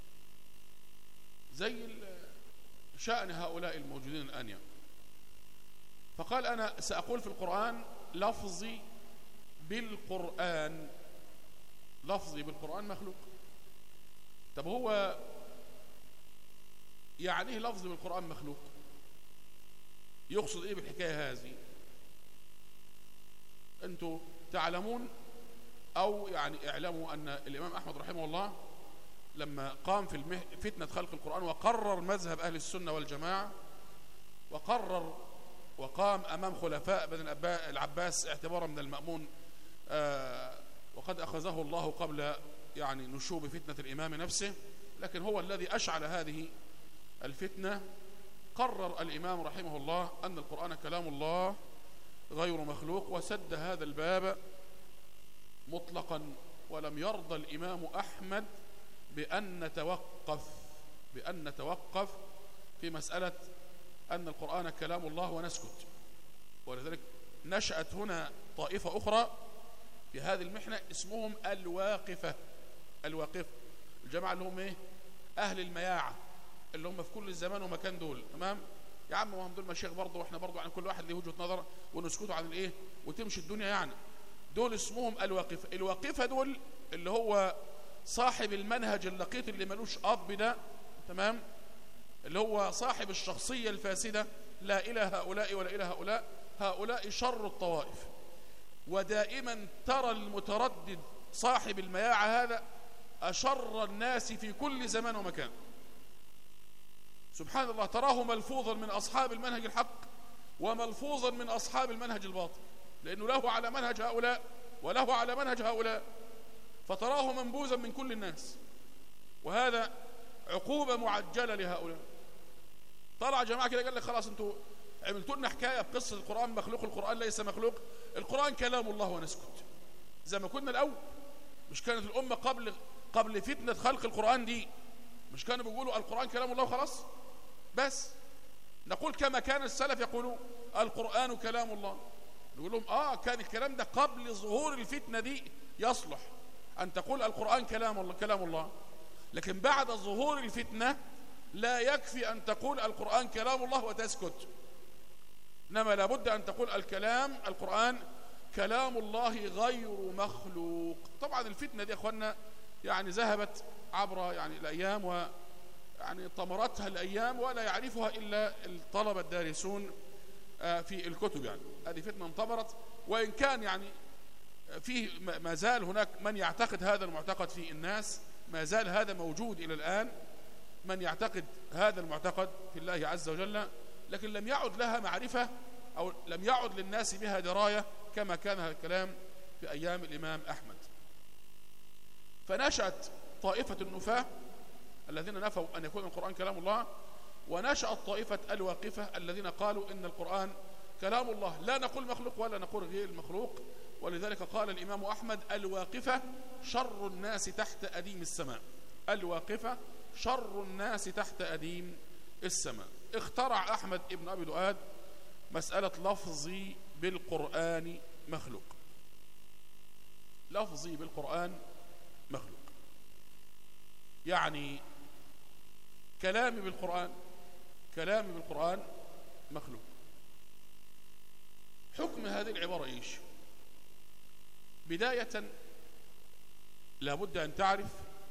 زي شأن هؤلاء الموجودين الآن يعني. فقال أنا سأقول في القرآن لفظي بالقرآن، لفظي بالقرآن مخلوق. طب هو يعني ايه لفظي بالقرآن مخلوق؟ يقصد ايه بالحكاية هذه؟ انتوا تعلمون او يعني اعلموا ان الامام احمد رحمه الله لما قام في المه... فتنة خلق القرآن وقرر مذهب اهل السنة والجماعة، وقرر وقام امام خلفاء بن العباس اعتبارا من المأمون، آه وقد اخذه الله قبل يعني نشوب فتنة الامام نفسه، لكن هو الذي اشعل هذه الفتنة. قرر الامام رحمه الله ان القرآن كلام الله غير مخلوق، وسد هذا الباب مطلقا، ولم يرضى الامام احمد بان نتوقف بان نتوقف في مسألة ان القرآن كلام الله ونسكت. ولذلك نشأت هنا طائفة اخرى في هذه المحنة اسمهم الواقفة. الواقفة الجماعة اللي هم ايه؟ اهل المياعة، اللي هم في كل الزمان ومكان دول، تمام؟ يا عم وهم دول مشايخ برضه، واحنا برضه يعني كل واحد له وجهة نظر ونسكتوا عن الايه وتمشي الدنيا يعني. دول اسمهم الواقفة. الواقفة دول اللي هو صاحب المنهج اللقيط اللي ملوش اب ده، تمام؟ اللي هو صاحب الشخصية الفاسدة، لا إلى هؤلاء ولا إلى هؤلاء، هؤلاء شر الطوائف. ودائما ترى المتردد صاحب المياعة هذا أشر الناس في كل زمان ومكان. سبحان الله، تراه ملفوظا من أصحاب المنهج الحق وملفوظا من أصحاب المنهج الباطل، لأنه له على منهج هؤلاء وله على منهج هؤلاء، فتراه منبوذا من كل الناس. وهذا عقوبة معجلة لهؤلاء. طلع جماعة كده قال لك خلاص انتوا عملتوا لنا حكاية بقصة القرآن مخلوق، القرآن ليس مخلوق، القرآن كلام الله ونسكت. زي ما كنا الأول، مش كانت الأمة قبل قبل فتنة خلق القرآن دي مش كانوا بيقولوا القرآن كلام الله وخلاص؟ بس نقول كما كان السلف يقولوا القرآن كلام الله، نقول لهم آه كان الكلام ده قبل ظهور الفتنة دي يصلح أن تقول القرآن كلام الله كلام الله، لكن بعد ظهور الفتنة لا يكفي أن تقول القرآن كلام الله وتسكت، إنما لابد أن تقول الكلام القرآن كلام الله غير مخلوق. طبعا الفتنة دي يا أخوانا يعني ذهبت عبر يعني الأيام، ويعني طمرتها الأيام ولا يعرفها إلا الطلبة الدارسون في الكتب. يعني هذه فتنة انطمرت، وإن كان يعني فيه ما زال هناك من يعتقد هذا المعتقد في الناس، ما زال هذا موجود إلى الآن، من يعتقد هذا المعتقد في الله عز وجل، لكن لم يعد لها معرفة أو لم يعد للناس بها دراية كما كان هذا الكلام في أيام الإمام أحمد. فنشأت طائفة النفاة الذين نفوا أن يكون القرآن كلام الله، ونشأت طائفة الواقفة الذين قالوا إن القرآن كلام الله، لا نقول مخلوق ولا نقول غير مخلوق. ولذلك قال الإمام أحمد الواقفة شر الناس تحت أديم السماء. الواقفة شر الناس تحت أديم السماء. اخترع أحمد ابن أبي دؤاد مسألة لفظي بالقرآن مخلوق. لفظي بالقرآن مخلوق يعني كلامي بالقرآن كلامي بالقرآن مخلوق. حكم هذه العبارة إيش؟ بداية لابد أن تعرف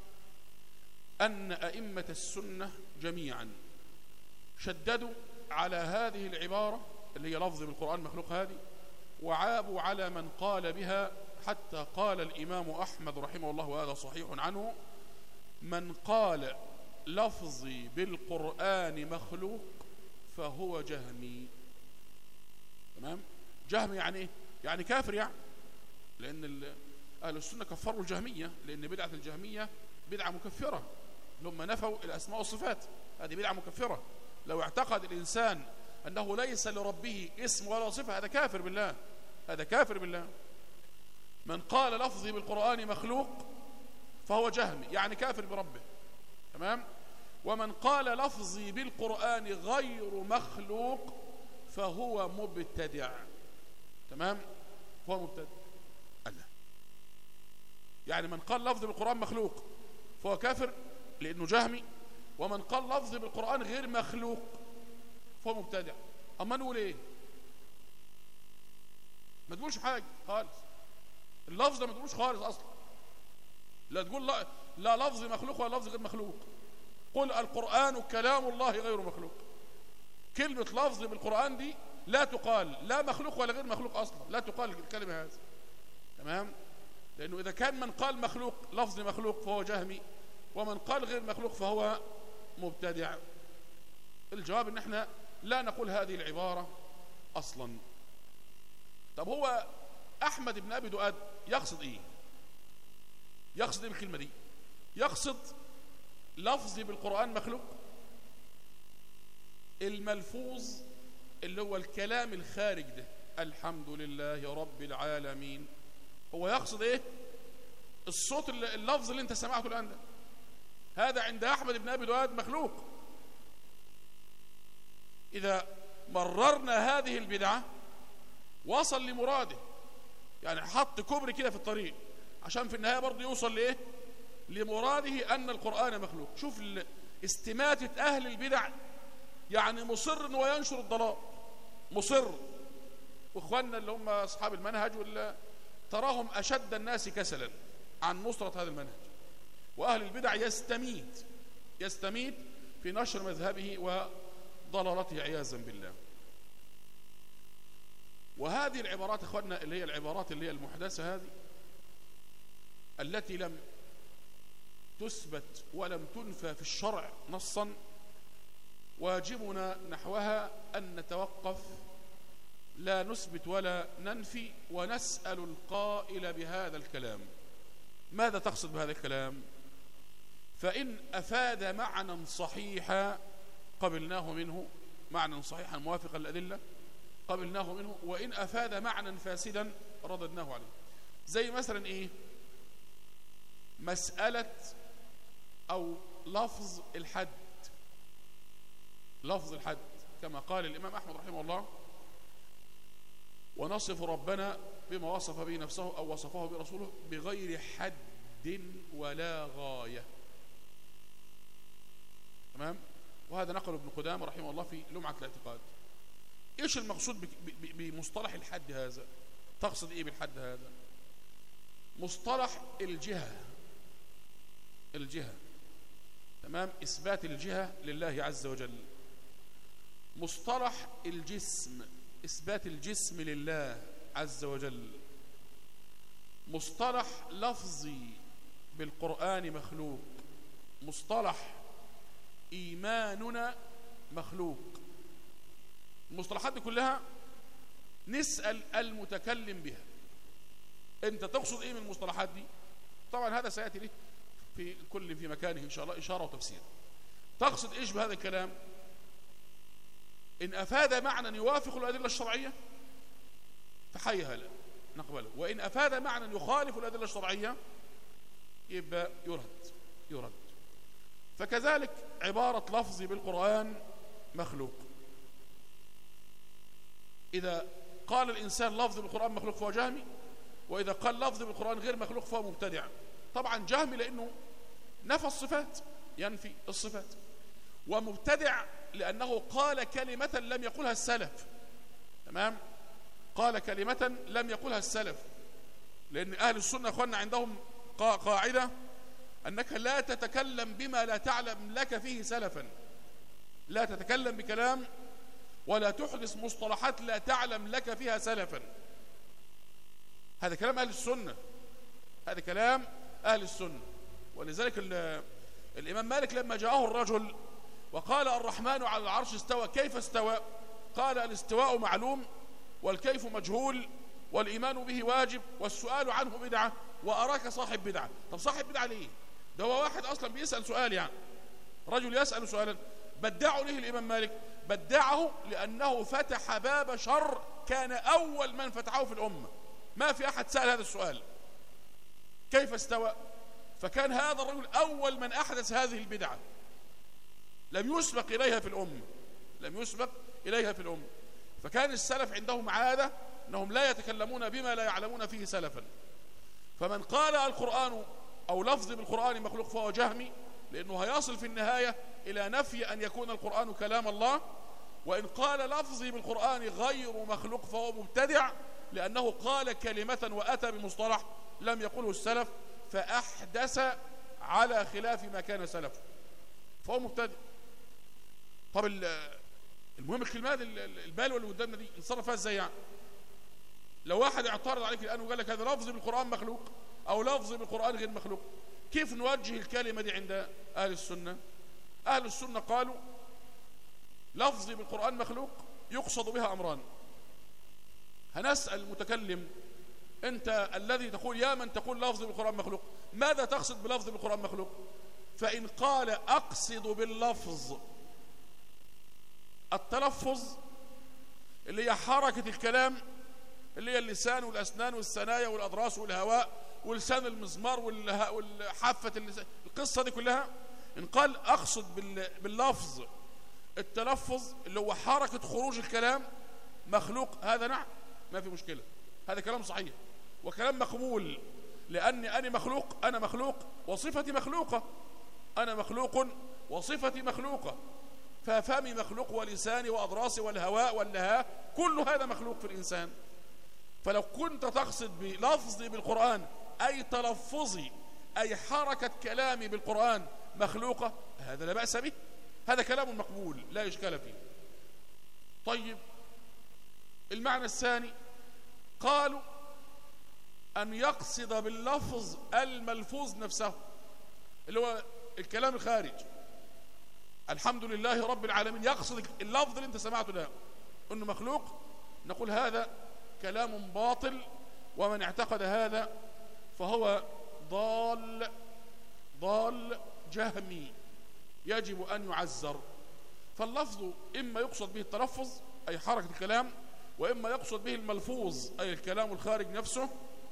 أن أئمة السنة جميعا شددوا على هذه العبارة اللي هي لفظ بالقرآن مخلوق هذه، وعابوا على من قال بها، حتى قال الإمام أحمد رحمه الله وهذا صحيح عنه: من قال لفظي بالقرآن مخلوق فهو جهمي. تمام؟ جهمي يعني ايه؟ يعني كافر، يعني لان اهل السنه كفروا الجهميه، لان بدعه الجهميه بدعه مكفره، لما نفوا الاسماء والصفات، هذه بدعه مكفره. لو اعتقد الانسان انه ليس لربه اسم ولا صفه هذا كافر بالله، هذا كافر بالله. من قال لفظي بالقرآن مخلوق فهو جهمي، يعني كافر بربه. تمام؟ ومن قال لفظي بالقرآن غير مخلوق فهو مبتدع. تمام؟ فهو مبتدع. الله، يعني من قال لفظي بالقرآن مخلوق فهو كافر لأنه جهمي، ومن قال لفظي بالقرآن غير مخلوق فهو مبتدع. أما نقول إيه؟ ما تقولش حاجة خالص، اللفظ ده ما تقولوش خالص أصلا. لا تقول لا, لا لفظ مخلوق ولا لفظ غير مخلوق. قل القرآن كلام الله غير مخلوق. كلمة لفظ بالقرآن دي لا تقال لا مخلوق ولا غير مخلوق أصلا، لا تقال الكلمة هذه. تمام؟ لأنه إذا كان من قال مخلوق لفظ مخلوق فهو جهمي، ومن قال غير مخلوق فهو مبتدع. الجواب إن احنا لا نقول هذه العبارة أصلا. طب هو أحمد بن أبي دؤاد يقصد إيه؟ يقصد إيه بالكلمة دي؟ يقصد لفظي بالقرآن مخلوق، الملفوظ اللي هو الكلام الخارج ده الحمد لله رب العالمين، هو يقصد إيه؟ الصوت اللفظ اللي أنت سمعته الآن ده، هذا عند أحمد بن أبي دؤاد مخلوق. إذا مررنا هذه البدعة وصل لمراده، يعني حط كوبري كده في الطريق عشان في النهاية برضه يوصل لإيه؟ لمراده أن القرآن مخلوق. شوف استماتة أهل البدع، يعني مصر أنه ينشر الضلال، مصر. وإخواننا اللي هم أصحاب المنهج ولا تراهم أشد الناس كسلا عن نصرة هذا المنهج، وأهل البدع يستميت يستميت في نشر مذهبه وضلالته عياذا بالله. وهذه العبارات اخواننا اللي هي العبارات اللي هي المحدثة هذه التي لم تثبت ولم تنفى في الشرع نصا، واجبنا نحوها أن نتوقف، لا نثبت ولا ننفي، ونسأل القائل بهذا الكلام ماذا تقصد بهذا الكلام؟ فإن أفاد معنى صحيحا قبلناه منه، معنى صحيحا موافقا للأدلة قبلناه منه، وإن أفاد معنى فاسدا رددناه عليه. زي مثلا إيه؟ مسألة أو لفظ الحد، لفظ الحد كما قال الإمام أحمد رحمه الله: ونصف ربنا بما وصف به نفسه أو وصفه برسوله بغير حد ولا غاية. تمام؟ وهذا نقل ابن قدامة رحمه الله في لمعة الاعتقاد. إيش المقصود بمصطلح الحد هذا؟ تقصد إيه بالحد هذا؟ مصطلح الجهة، الجهة. تمام؟ إثبات الجهة لله عز وجل. مصطلح الجسم، إثبات الجسم لله عز وجل. مصطلح لفظي بالقرآن مخلوق. مصطلح إيماننا مخلوق. المصطلحات دي كلها نسأل المتكلم بها: أنت تقصد إيه من المصطلحات دي؟ طبعا هذا سيأتي لي في كل في مكانه إن شاء الله إشارة وتفسير. تقصد إيش بهذا الكلام؟ إن أفاد معنى يوافق الأدلة الشرعية فحيها لا نقبله، وإن أفاد معنى يخالف الأدلة الشرعية يبقى يرد يرد. فكذلك عبارة لفظي بالقرآن مخلوق، إذا قال الإنسان لفظي بالقرآن مخلوق فهو جهمي، وإذا قال لفظي بالقرآن غير مخلوق فهو مبتدع. طبعا جهمي لأنه نفى الصفات، ينفي الصفات، ومبتدع لأنه قال كلمة لم يقولها السلف. تمام؟ قال كلمة لم يقولها السلف، لأن أهل السنة أخوانا عندهم قاعدة أنك لا تتكلم بما لا تعلم لك فيه سلفا، لا تتكلم بكلام ولا تحدث مصطلحات لا تعلم لك فيها سلفا. هذا كلام أهل السنة، هذا كلام أهل السنة. ولذلك الإمام مالك لما جاءه الرجل وقال الرحمن على العرش استوى، كيف استوى؟ قال الاستواء معلوم والكيف مجهول والإيمان به واجب والسؤال عنه بدعة وأراك صاحب بدعة. طب صاحب بدعة ليه؟ ده هو واحد أصلا بيسأل سؤال، يعني رجل يسأل سؤالا. بدعه ليه الإمام مالك؟ بدعه لأنه فتح باب شر كان أول من فتحه في الأمة، ما في أحد سأل هذا السؤال كيف استوى، فكان هذا الرجل أول من أحدث هذه البدعة، لم يسبق إليها في الأمة، لم يسبق إليها في الأمة. فكان السلف عندهم عادة أنهم لا يتكلمون بما لا يعلمون فيه سلفا. فمن قال القرآن أو لفظ بالقرآن مخلوق فهو جهمي، لأنه هيصل في النهاية إلى نفي أن يكون القرآن كلام الله. وإن قال لفظي بالقرآن غير مخلوق فهو مبتدع، لأنه قال كلمة وأتى بمصطلح لم يقله السلف فأحدث على خلاف ما كان سلفه، فهو مبتدع. طب المهم الكلمات البالوة اللي قدامنا دي نتصرف فيها ازاي؟ يعني لو واحد اعترض عليك الآن وقال لك هذا لفظ بالقرآن مخلوق أو لفظ بالقرآن غير مخلوق، كيف نوجه الكلمة دي عند أهل السنة؟ أهل السنة قالوا لفظ بالقرآن مخلوق يقصد بها أمران. هنسأل المتكلم أنت الذي تقول يا من تقول لفظ بالقرآن مخلوق، ماذا تقصد بلفظ بالقرآن مخلوق؟ فإن قال أقصد باللفظ التلفظ اللي هي حركة الكلام، اللي هي اللسان والأسنان والثنايا والأضراس والهواء ولسان المزمار والحافة اللسان، القصة دي كلها، إن قال أقصد باللفظ التلفظ اللي هو حركة خروج الكلام مخلوق، هذا نعم ما في مشكلة، هذا كلام صحيح وكلام مقبول، لأني أنا مخلوق، أنا مخلوق وصفتي مخلوقة، أنا مخلوق وصفتي مخلوقة، ففمي مخلوق ولساني وأضراسي والهواء واللهاء كل هذا مخلوق في الإنسان. فلو كنت تقصد بلفظي بالقرآن أي تلفظي أي حركة كلامي بالقرآن مخلوقة، هذا لا بأس به، هذا كلام مقبول لا إشكال فيه. طيب المعنى الثاني قالوا أن يقصد باللفظ الملفوظ نفسه اللي هو الكلام الخارج، الحمد لله رب العالمين، يقصد اللفظ اللي انت سمعته ده انه مخلوق، نقول هذا كلام باطل، ومن اعتقد هذا فهو ضال ضال جهمي يجب ان يعزر. فاللفظ اما يقصد به التلفظ اي حركة الكلام، واما يقصد به الملفوظ اي الكلام الخارج نفسه.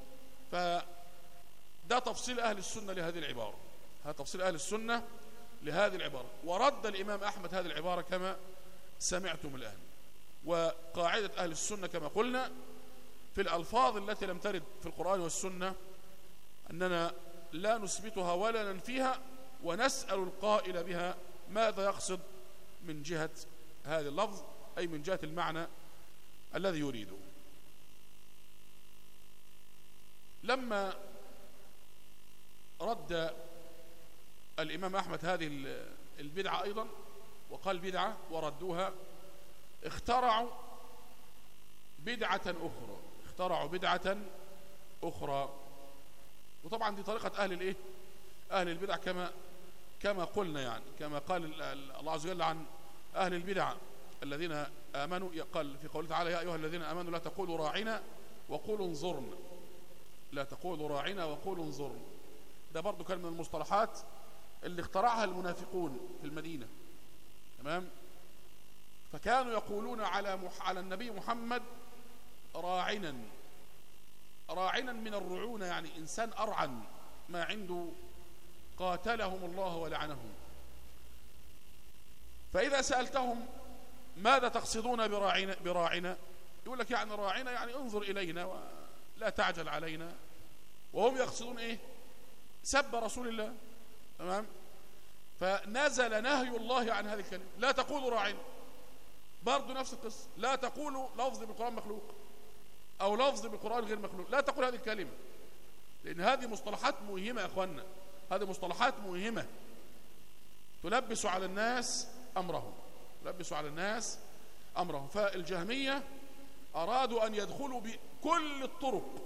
فده تفصيل اهل السنة لهذه العبارة، هذا تفصيل اهل السنة لهذه العبارة. ورد الإمام أحمد هذه العبارة كما سمعتم الآن. وقاعدة أهل السنة كما قلنا في الألفاظ التي لم ترد في القرآن والسنة أننا لا نثبتها ولا ننفيها، ونسأل القائل بها ماذا يقصد من جهة هذا اللفظ، أي من جهة المعنى الذي يريده. لما رد الإمام أحمد هذه البدعة أيضا وقال بدعة وردوها، اخترعوا بدعة أخرى، اخترعوا بدعة أخرى. وطبعا دي طريقة أهل الإيه؟ أهل البدع كما كما قلنا، يعني كما قال الله عز وجل عن أهل البدع الذين آمنوا، قال في قوله تعالى يا أيها الذين آمنوا لا تقولوا راعنا وقولوا انظرنا، لا تقولوا راعنا وقولوا انظرنا. ده برضو كان من المصطلحات اللي اخترعها المنافقون في المدينة، تمام؟ فكانوا يقولون على مح... على النبي محمد راعنا، راعنا من الرعونة، يعني إنسان أرعن ما عنده، قاتلهم الله ولعنهم. فإذا سألتهم ماذا تقصدون براعنا براعنا يقول لك يعني راعنا يعني انظر إلينا ولا تعجل علينا، وهم يقصدون إيه؟ سب رسول الله، تمام؟ فنزل نهي الله عن هذه الكلمة، لا تقولوا راعنا، برضو نفس القصة، لا تقولوا لفظ بالقرآن مخلوق أو لفظ بالقرآن غير مخلوق، لا تقول هذه الكلمة، لأن هذه مصطلحات مهمة يا أخوانا، هذه مصطلحات مهمة تلبس على الناس أمرهم، تلبس على الناس أمرهم. فالجهمية أرادوا أن يدخلوا بكل الطرق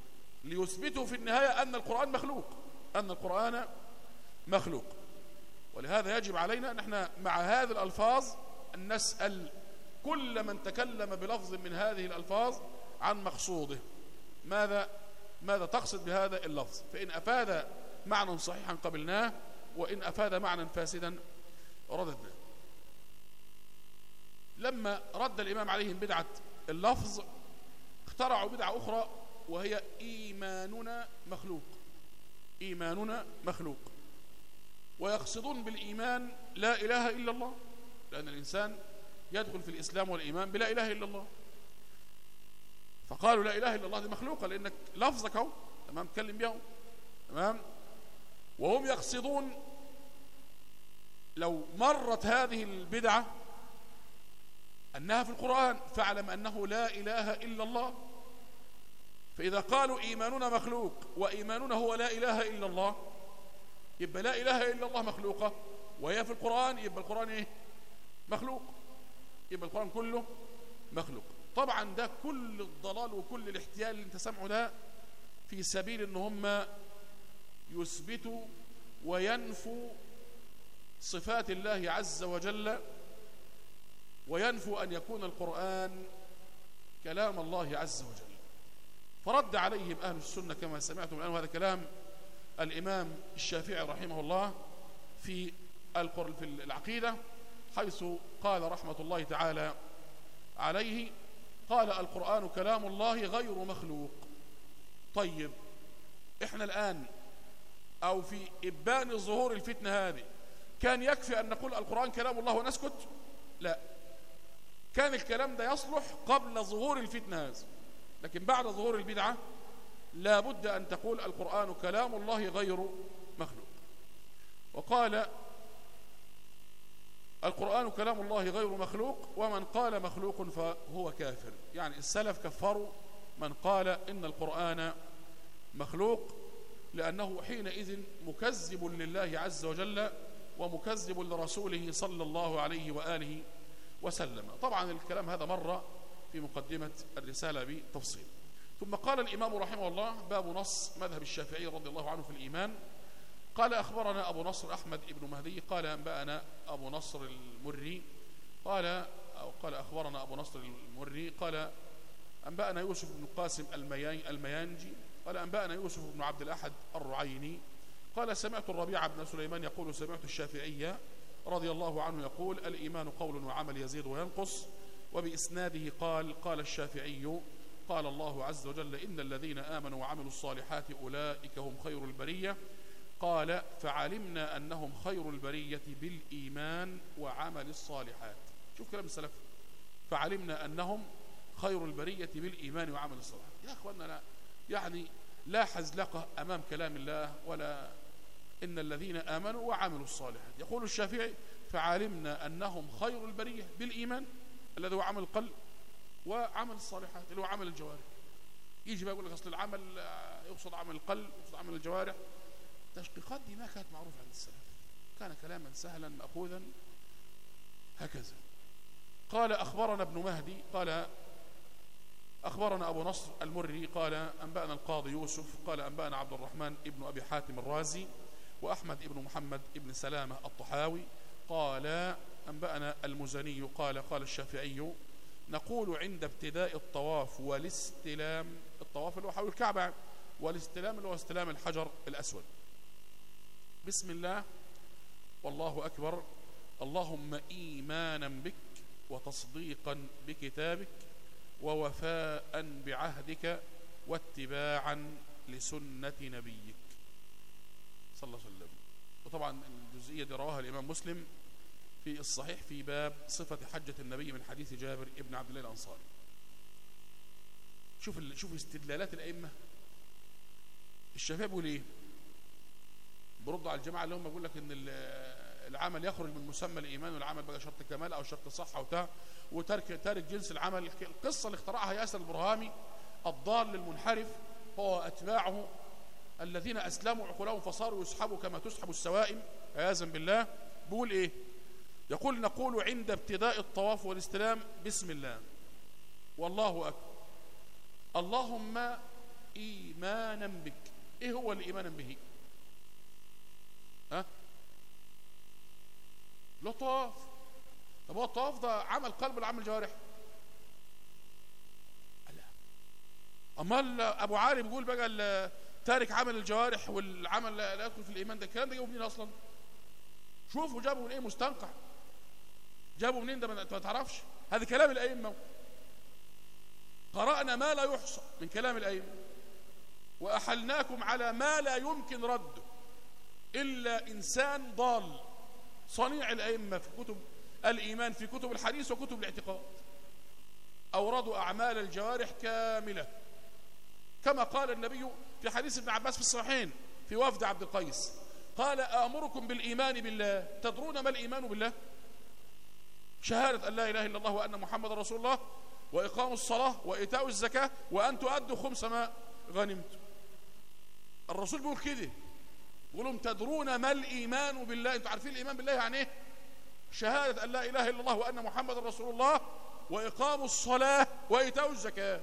ليثبتوا في النهاية أن القرآن مخلوق، أن القرآن مخلوق. ولهذا يجب علينا أن احنا مع هذه الألفاظ أن نسأل كل من تكلم بلفظ من هذه الألفاظ عن مقصوده، ماذا ماذا تقصد بهذا اللفظ؟ فإن أفاد معنى صحيحا قبلناه، وإن أفاد معنى فاسدا رددناه. لما رد الإمام عليهم بدعة اللفظ اخترعوا بدعة أخرى، وهي إيماننا مخلوق. إيماننا مخلوق، ويقصدون بالإيمان لا إله إلا الله، لأن الإنسان يدخل في الإسلام والإيمان بلا إله إلا الله. فقالوا لا إله إلا الله دي مخلوقة، لأنك لفظك اهو تمام تكلم بيهم تمام. وهم يقصدون لو مرت هذه البدعة أنها في القرآن فاعلم أنه لا إله إلا الله. فإذا قالوا إيماننا مخلوق وإيماننا هو لا إله إلا الله، يبقى لا إله إلا الله مخلوقة وهي في القرآن، يبقى القرآن إيه؟ مخلوق، يبقى القرآن كله مخلوق. طبعا ده كل الضلال وكل الاحتيال اللي انت سامعه ده في سبيل ان هم يثبتوا وينفوا صفات الله عز وجل، وينفوا أن يكون القرآن كلام الله عز وجل. فرد عليهم أهل السنة كما سمعتم الآن، وهذا كلام الإمام الشافعي رحمه الله في في العقيدة، حيث قال رحمة الله تعالى عليه، قال القرآن كلام الله غير مخلوق. طيب احنا الآن أو في إبان ظهور الفتنة هذه كان يكفي أن نقول القرآن كلام الله ونسكت؟ لا، كان الكلام ده يصلح قبل ظهور الفتنة هذه، لكن بعد ظهور البدعة لا بد أن تقول القرآن كلام الله غير مخلوق. وقال القرآن كلام الله غير مخلوق، ومن قال مخلوق فهو كافر. يعني السلف كفروا من قال إن القرآن مخلوق، لأنه حينئذ مكذب لله عز وجل ومكذب لرسوله صلى الله عليه وآله وسلم. طبعا الكلام هذا مر في مقدمة الرسالة بتفصيل. ثم قال الإمام رحمه الله باب نص مذهب الشافعي رضي الله عنه في الإيمان. قال أخبرنا أبو نصر أحمد بن مهدي قال أنبأنا أبو نصر المري قال أو قال أخبرنا أبو نصر المري قال أنبأنا يوسف بن قاسم الميانجي قال أنبأنا يوسف بن عبد الأحد الرعيني قال سمعت الربيع بن سليمان يقول سمعت الشافعية رضي الله عنه يقول الإيمان قول وعمل يزيد وينقص. وبإسناده قال قال الشافعي قال الله عز وجل إن الذين آمنوا وعملوا الصالحات أولئك هم خير البرية. قال فعلمنا أنهم خير البرية بالإيمان وعمل الصالحات. شوف كلام السلف، فعلمنا أنهم خير البرية بالإيمان وعمل الصالحات. يا أخوانا لا يعني لا حزلقة أمام كلام الله، ولا إن الذين آمنوا وعملوا الصالحات. يقول الشافعي فعلمنا أنهم خير البرية بالإيمان الذي هو عمل القلب وعمل الصالحات اللي هو عمل الجوارح. يجي بقى يقول لك أصل العمل يقصد عمل القلب يقصد عمل الجوارح. التشقيقات دي ما كانت معروفة عند السلف، كان كلاما سهلا مأخوذا هكذا. قال أخبرنا ابن مهدي قال أخبرنا أبو نصر المري قال أنبأنا القاضي يوسف قال أنبأنا عبد الرحمن ابن أبي حاتم الرازي وأحمد ابن محمد ابن سلامة الطحاوي قال أنبأنا المزني قال قال الشافعي نقول عند ابتداء الطواف والاستلام، الطواف اللي هو حول الكعبة، والاستلام اللي هو استلام الحجر الأسود، بسم الله والله أكبر اللهم إيمانا بك وتصديقا بكتابك ووفاء بعهدك واتباعا لسنة نبيك صلى الله عليه وسلم. وطبعا الجزئية دي رواها الإمام مسلم في الصحيح في باب صفة حجة النبي من حديث جابر ابن عبد الله الأنصاري. شوف شوف استدلالات الأئمة. الشافعي بيقول إيه؟ برضو على الجماعة اللي هم بيقول لك إن العمل يخرج من مسمى الإيمان والعمل بقى شرط كمال أو شرط صحة وبتاع وترك تارك جنس العمل. القصة اللي اخترعها ياسر البرهامي الضال المنحرف هو أتباعه الذين أسلموا عقولهم فصاروا يسحبوا كما تسحب السوائم عياذا بالله. بيقول إيه؟ يقول نقول عند ابتداء الطواف والاستلام بسم الله والله أكبر اللهم إيمانا بك. إيه هو الإيمان به؟ ها؟ له طواف. طب هو الطواف ده عمل قلب ولا عمل جوارح؟ لا. امال ابو علي بيقول بقى تارك عمل الجوارح والعمل لا يدخل في الايمان، ده الكلام ده جابه منين اصلا؟ شوفوا جابوا من ايه، مستنقع. جابوا منين ده؟ ما تعرفش. هذا كلام الائمه، قرأنا ما لا يحصى من كلام الائمه، واحلناكم على ما لا يمكن رده الا انسان ضال صنيع الائمه في كتب الايمان، في كتب الحديث وكتب الاعتقاد، اوردوا اعمال الجوارح كامله كما قال النبي في حديث ابن عباس في الصحيحين في وفد عبد القيس، قال آمركم بالإيمان بالله. تدرون ما الإيمان بالله؟ شهادة أن لا إله إلا الله وأن محمد رسول الله، وإقام الصلاة، وإيتاء الزكاة، وأن تؤدوا خمس ما غنمتم. الرسول بيقول كده، بيقولهم تدرون ما الإيمان بالله؟ أنتوا عارفين الإيمان بالله يعني إيه؟ شهادة أن لا إله إلا الله وأن محمد رسول الله، وإقام الصلاة، وإيتاء الزكاة.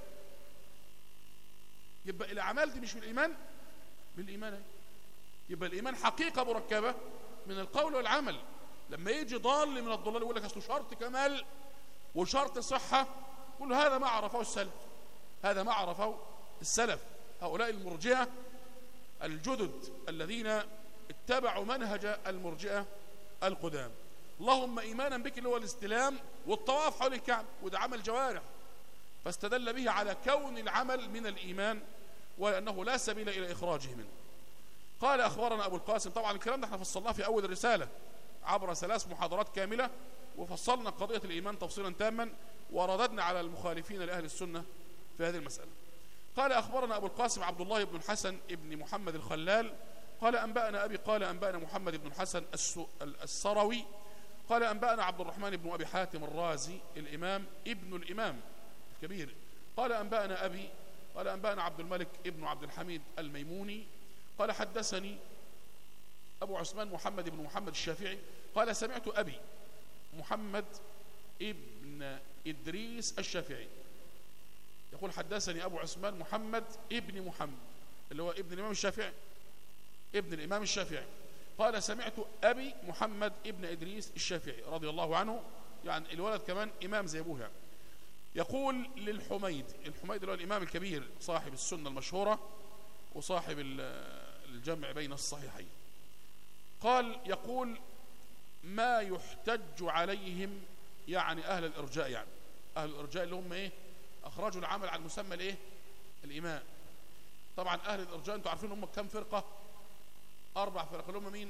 يبقى الأعمال دي مش بالإيمان؟ بالإيمان اهي. يبقى الإيمان حقيقة مركبة من القول والعمل. لما يجي ضال من الضلال يقول لك أصله شرط كمال وشرط صحة، يقول له هذا ما عرفه السلف، هذا ما عرفه السلف. هؤلاء المرجئة الجدد الذين اتبعوا منهج المرجئة القدام. اللهم إيمانا بك اللي هو الاستلام والطواف حول الكعبة، وده عمل جوارح، فاستدل به على كون العمل من الإيمان وأنه لا سبيل إلى إخراجه منه. قال أخبرنا أبو القاسم. طبعا الكلام ده احنا فصلناه في أول الرسالة عبر ثلاث محاضرات كاملة، وفصلنا قضية الإيمان تفصيلا تاما، ورددنا على المخالفين لأهل السنة في هذه المسألة. قال أخبرنا أبو القاسم عبد الله بن الحسن ابن محمد الخلال قال أنبأنا أبي قال أنبأنا محمد بن الحسن السروي قال أنبأنا عبد الرحمن بن أبي حاتم الرازي الإمام ابن الإمام الكبير قال أنبأنا أبي قال أنبأنا عبد الملك ابن عبد الحميد الميموني قال حدثني أبو عثمان محمد بن محمد الشافعي قال سمعت أبي محمد ابن إدريس الشافعي يقول حدثني أبو عثمان محمد ابن محمد اللي هو ابن الإمام الشافعي ابن الإمام الشافعي قال سمعت أبي محمد ابن إدريس الشافعي رضي الله عنه، يعني الولد كمان إمام زي أبوه يعني. يقول للحميد، الحميد اللي هو الإمام الكبير صاحب السنة المشهورة وصاحب الجمع بين الصحيحين، قال يقول ما يحتج عليهم، يعني أهل الإرجاء، يعني أهل الإرجاء اللي هم إيه؟ أخرجوا العمل على المسمى الإيه؟ الإيمان. طبعا أهل الإرجاء أنتوا عارفين هم كم فرقة؟ أربع فرق، اللي هم مين؟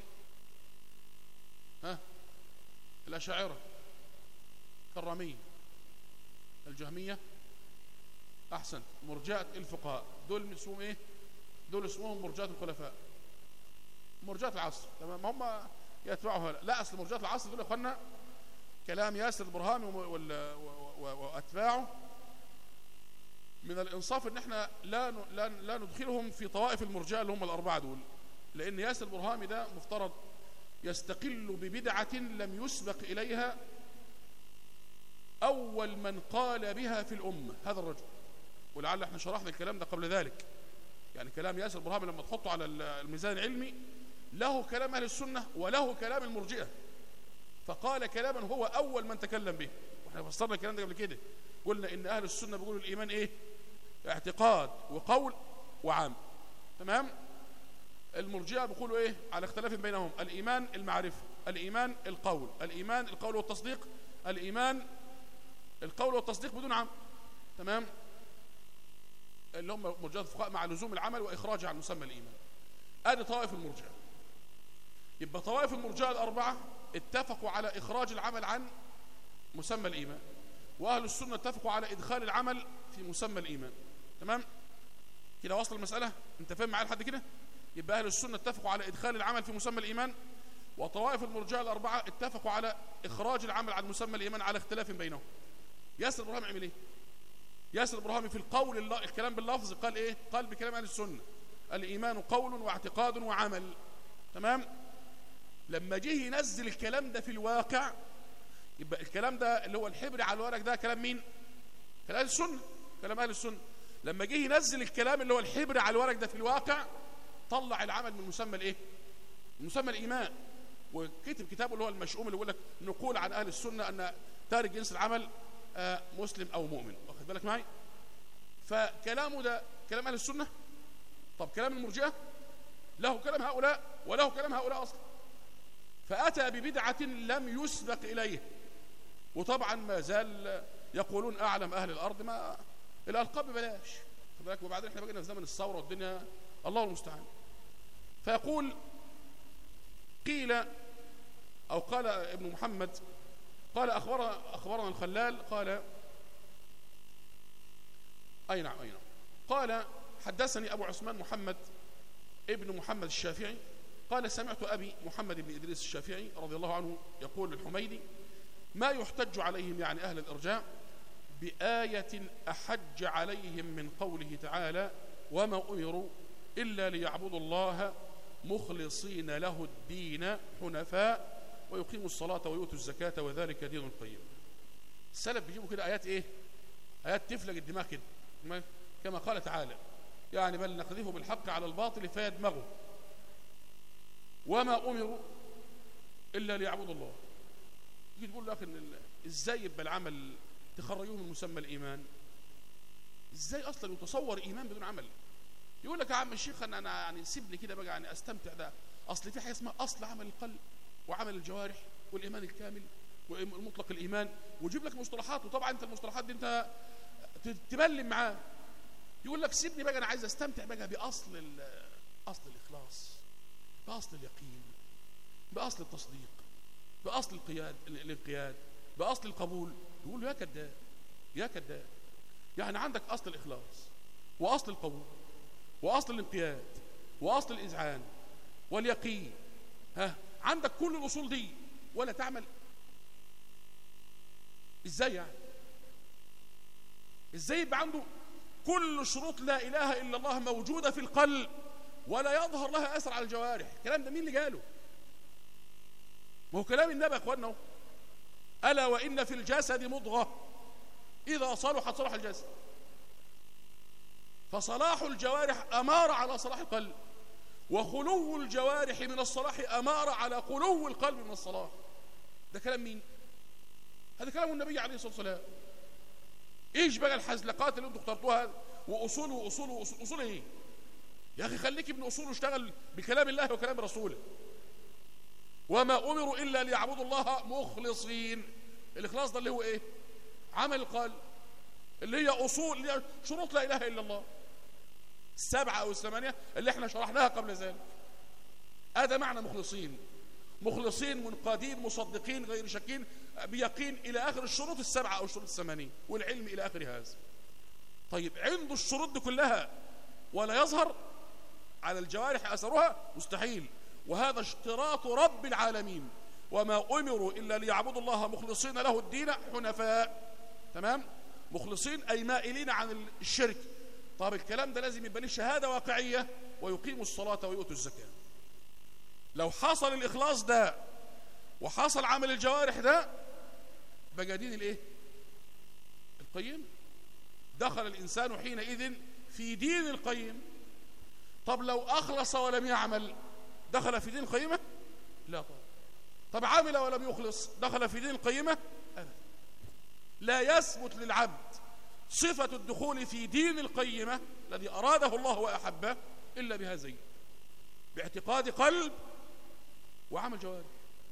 ها؟ الأشاعرة، الكرامية، الجهمية، أحسن، مرجئة الفقهاء. دول اسمهم إيه؟ دول اسمهم مرجئة الخلفاء، مرجئة العصر. تمام؟ هم يتبعوها. لا، أصل مرجئة العصر دول يا إخوانا كلام ياسر البرهامي وأتباعه. من الإنصاف إن إحنا لا لا لا ندخلهم في طوائف المرجئة اللي هم الأربعة دول، لأن ياسر البرهامي ده مفترض يستقل ببدعة لم يسبق إليها أول من قال بها في الأمة هذا الرجل، ولعل احنا شرحنا الكلام ده قبل ذلك. يعني كلام ياسر البرهامي لما تحطه على الميزان العلمي له كلام أهل السنة وله كلام المرجئة، فقال كلاما هو أول من تكلم به. واحنا فسرنا الكلام ده قبل كده، قلنا إن أهل السنة بيقولوا الإيمان إيه؟ اعتقاد وقول وعام. تمام؟ المرجئة بيقولوا إيه؟ على اختلاف بينهم، الإيمان المعرفة، الإيمان القول، الإيمان القول والتصديق، الإيمان القول والتصديق بدون عمل. تمام؟ اللي هم مرجئة الفقهاء مع لزوم العمل وإخراجه عن مسمى الإيمان. ادي طوائف المرجئة. يبقى طوائف المرجئة الأربعة اتفقوا على إخراج العمل عن مسمى الإيمان، وأهل السنة اتفقوا على إدخال العمل في مسمى الإيمان. تمام؟ كده وصل المسألة؟ أنت فاهم معايا لحد كده؟ يبقى أهل السنة اتفقوا على إدخال العمل في مسمى الإيمان، وطوائف المرجئة الأربعة اتفقوا على إخراج العمل عن مسمى الإيمان على اختلاف بينهم. ياسر البرهامي عمل إيه؟ ياسر البرهامي في القول الله الكلام باللفظ قال إيه؟ قال بكلام أهل السنة الإيمان قول واعتقاد وعمل. تمام؟ لما جه ينزل الكلام ده في الواقع، يبقى الكلام ده اللي هو الحبر على الورق ده كلام مين؟ كلام أهل السنة، كلام أهل السنة. لما جه ينزل الكلام اللي هو الحبر على الورق ده في الواقع، طلع العمل من مسمى الايه؟ من مسمى الايمان. وكتب كتابه اللي هو المشؤوم اللي يقول لك نقول عن اهل السنه ان تارك جنس العمل آه مسلم او مؤمن، واخد بالك معي؟ فكلامه ده كلام اهل السنه. طب كلام المرجئه له كلام هؤلاء وله كلام هؤلاء اصلا، فاتى ببدعه لم يسبق اليه. وطبعا ما زال يقولون اعلم اهل الارض، ما الالقاب ببلاش، خد بالك؟ وبعدين احنا بقينا في زمن الثوره والدنيا الله المستعان. فيقول قيل او قال ابن محمد قال اخبرنا اخبرنا الخلال قال اي نعم اي نعم قال حدثني ابو عثمان محمد ابن محمد الشافعي قال سمعت ابي محمد بن ادريس الشافعي رضي الله عنه يقول للحميدي ما يحتج عليهم يعني اهل الارجاء بآية أحج عليهم من قوله تعالى وما أمروا إلا ليعبدوا الله مخلصين له الدين حنفاء ويقيموا الصلاة ويؤتوا الزكاة وذلك دين القيم. السلف بيجيبوا كده آيات إيه؟ آيات تفلق الدماغ كده، كما قال تعالى يعني بل نقذفه بالحق على الباطل فيدمغه وما أمروا إلا ليعبدوا الله. يجي تقول لك إن إزاي يبقى العمل تخرجوه من مسمى الإيمان؟ إزاي أصلا يتصور إيمان بدون عمل؟ يقول لك يا عم الشيخ أنا أنا يعني سيبني كده بقى يعني أستمتع. ده أصل في حاجة اسمها أصل عمل القلب وعمل الجوارح والإيمان الكامل والمطلق الإيمان، ويجيب لك مصطلحات، وطبعا أنت المصطلحات دي أنت تبلم معاه. يقول لك سيبني بقى أنا عايز أستمتع بقى بأصل أصل الإخلاص، بأصل اليقين، بأصل التصديق، بأصل القياد الانقياد، بأصل القبول. يقول له يا كذاب يا كذاب، يعني عندك أصل الإخلاص وأصل القبول وأصل الانقياد وأصل الإذعان واليقين، ها عندك كل الأصول دي ولا تعمل؟ إزاي يعني؟ إزاي يبقى عنده كل شروط لا إله إلا الله موجودة في القلب ولا يظهر لها أثر على الجوارح؟ الكلام ده مين اللي قاله؟ ما هو كلام النبي يا اخوانا. ألا وإن في الجسد مضغة إذا صلحت صلح الجسد. فصلاح الجوارح أمارة على صلاح القلب، وخلو الجوارح من الصلاح أمارة على خلو القلب من الصلاح. ده كلام مين؟ هذا كلام النبي عليه الصلاة والسلام. إيش بقى الحزلقات اللي انتوا اخترتوها وأصول وأصول وأصول؟ أصول إيه؟ يا أخي خليك ابن أصول واشتغل بكلام الله وكلام رسوله. وما أمروا إلا ليعبدوا الله مخلصين. الإخلاص ده اللي هو إيه؟ عمل القلب، اللي هي أصول، اللي هي شروط لا إله إلا الله السبعة أو الثمانية اللي احنا شرحناها قبل ذلك. هذا معنى مخلصين، مخلصين منقادين مصدقين غير شاكين بيقين إلى آخر الشروط السبعة أو الشروط الثمانية، والعلم إلى آخر هذا. طيب عنده الشروط دي كلها ولا يظهر على الجوارح أثرها؟ مستحيل. وهذا اشتراط رب العالمين، وما أمروا إلا ليعبدوا الله مخلصين له الدين حنفاء. تمام؟ مخلصين أي مائلين عن الشرك. طب الكلام ده لازم يبقى له شهادة واقعية، ويقيموا الصلاة ويؤتوا الزكاة. لو حصل الإخلاص ده وحصل عمل الجوارح ده بقى دين الايه؟ القيم. دخل الإنسان حينئذ في دين القيم. طب لو أخلص ولم يعمل دخل في دين القيمة؟ لا طبعا. طب عمل ولم يخلص دخل في دين القيمة؟ أبدا. لا يثبت للعبد صفة الدخول في دين القيمة الذي أراده الله وأحبه إلا بهذين: باعتقاد قلب وعمل جوارح.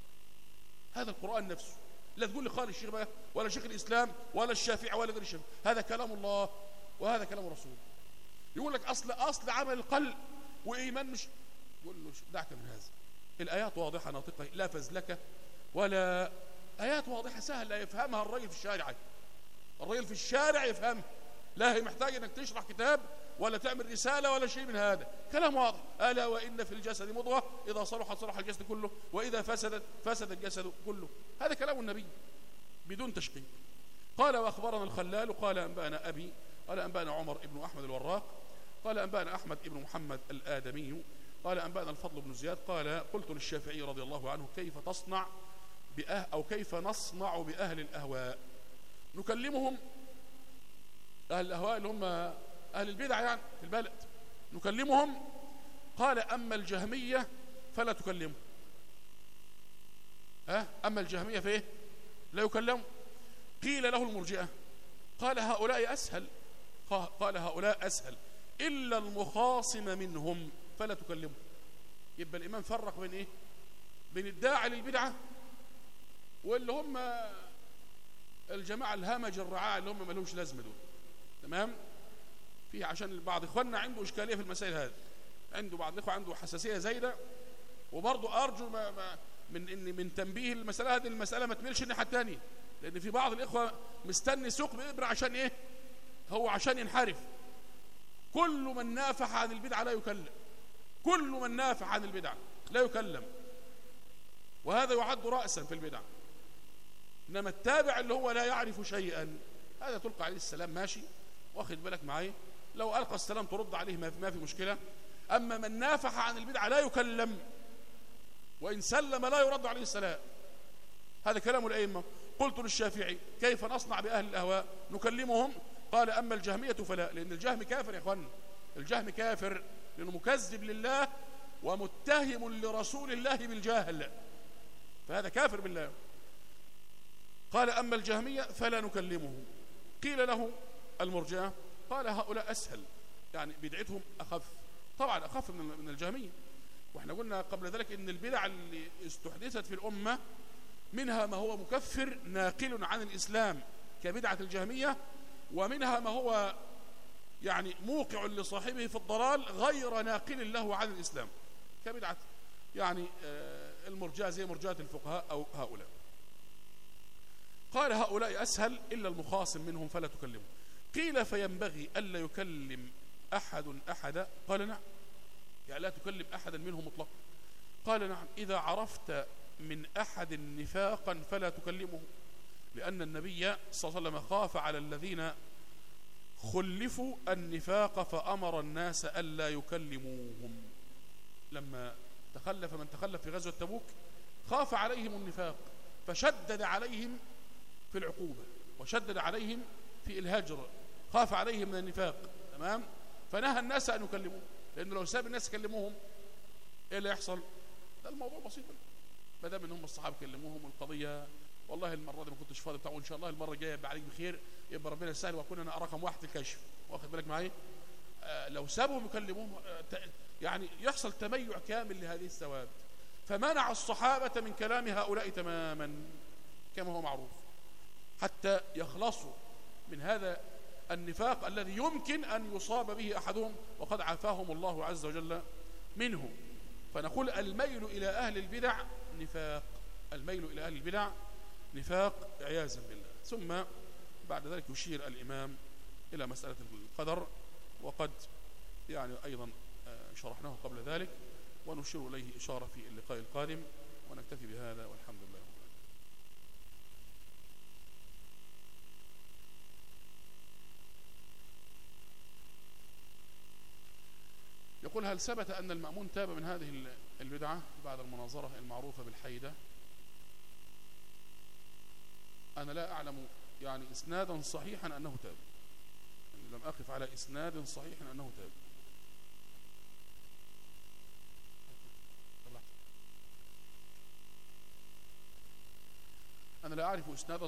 هذا القرآن نفسه. لا تقول لي قال الشيخ بقى ولا شيخ الإسلام ولا الشافعي ولا غير الشافعي، هذا كلام الله وهذا كلام رسوله. يقول لك أصل أصل عمل القلب وإيمان مش، يقول له دعك من هذا. الآيات واضحة ناطقة، لا فزلكة ولا آيات واضحة سهلة يفهمها الرجل في الشارع. الرجل في الشارع يفهمها، لا هي محتاج انك تشرح كتاب ولا تعمل رسالة ولا شيء من هذا. كلام واضح. ألا وإن في الجسد مضغة إذا صلحت صلح الجسد كله وإذا فسدت فسد الجسد كله. هذا كلام النبي بدون تشقيق. قال وأخبرنا الخلال قال أنبأنا أبي قال أنبأنا عمر بن أحمد الوراق قال أنبأنا أحمد بن محمد الآدمي قال أنبأنا الفضل بن زياد قال قلت للشافعي رضي الله عنه كيف تصنع بأه أو كيف نصنع بأهل الأهواء؟ نكلمهم، أهل الأهواء اللي هم أهل البدع يعني في البلد، نكلمهم. قال أما الجهمية فلا تكلمهم. ها أما الجهمية فإيه؟ لا يكلم. قيل له المرجئة قال هؤلاء أسهل، قال هؤلاء أسهل إلا المخاصم منهم فلا تكلمه. يبقى الإمام فرق بين إيه؟ بين الداعي للبدعة واللي هم الجماعة الهمج الرعاع اللي هم ملهمش لازمة دول. تمام؟ فيه عشان بعض إخواننا عنده إشكالية في المسائل هذه، عنده بعض الإخوة عنده حساسية زايدة، وبرضه أرجو ما ما من إن من تنبيه المسألة هذه المسألة ما تميلش الناحية الثانية، لأن في بعض الإخوة مستني سوق بإبرة عشان إيه؟ هو عشان ينحرف. كل من نافح عن البدعة لا يكلم، كل من نافح عن البدعة لا يكلم، وهذا يعد رأسا في البدعة. إنما التابع اللي هو لا يعرف شيئا هذا تلقى عليه السلام ماشي، واخد بالك معايا، لو ألقى السلام ترد عليه ما في مشكلة. أما من نافح عن البدعة لا يكلم، وإن سلم لا يرد عليه السلام. هذا كلام الأئمة. قلت للشافعي كيف نصنع بأهل الأهواء؟ نكلمهم؟ قال أما الجهمية فلا، لأن الجهم كافر يا أخوان، الجهم كافر لأنه مكذب لله ومتهم لرسول الله بالجهل، فهذا كافر بالله. قال أما الجهمية فلا نكلمه. قيل له المرجئة قال هؤلاء أسهل، يعني بدعتهم أخف، طبعا أخف من الجهمية. وإحنا قلنا قبل ذلك إن البدع اللي استحدثت في الأمة منها ما هو مكفر ناقل عن الإسلام كبدعة الجهمية، ومنها ما هو يعني موقع لصاحبه في الضلال غير ناقل له عن الإسلام كبدعة يعني المرجئة زي مرجئة الفقهاء أو هؤلاء. قال هؤلاء أسهل إلا المخاصم منهم فلا تكلمه. قيل فينبغي ألا يكلم أحد أحدا؟ قال نعم، يعني لا تكلم أحدا منهم مطلقا. قال نعم إذا عرفت من أحد نفاقا فلا تكلمه، لأن النبي صلى الله عليه وسلم خاف على الذين خلفوا النفاق فأمر الناس ألا يكلموهم. لما تخلف من تخلف في غزوة تبوك خاف عليهم النفاق فشدد عليهم في العقوبة وشدد عليهم في الهجر، خاف عليهم من النفاق. تمام؟ فنهى الناس أن يكلموه، لأنه لو ساب الناس يكلموهم إيه اللي يحصل؟ ده الموضوع بسيط، ما دام ان هم الصحابه كلموهم والقضيه والله المره دي ما كنتش فاضي بتاع، وان شاء الله المره الجايه يبقى عليك بخير، يبقى ربنا يسهل واكون انا رقم واحد في الكشف، واخد بالك معايا؟ آه لو سابهم يكلموهم آه يعني يحصل تميع كامل لهذه الثواب. فمنع الصحابه من كلام هؤلاء تماما كما هو معروف حتى يخلصوا من هذا النفاق الذي يمكن ان يصاب به احدهم وقد عافاهم الله عز وجل منه. فنقول الميل إلى أهل البدع نفاق، الميل إلى أهل البدع نفاق عياذا بالله. ثم بعد ذلك يشير الإمام إلى مسألة القدر، وقد يعني أيضا شرحناه قبل ذلك، ونشير إليه إشارة في اللقاء القادم، ونكتفي بهذا والحمد لله. يقول هل ثبت أن المأمون تاب من هذه البدعة بعد المناظرة المعروفة بالحيدة؟ أنا لا أعلم يعني إسنادا صحيحا أنه تاب، يعني لم أقف على إسناد صحيح أنه تاب. أنا لا أعرف إسنادا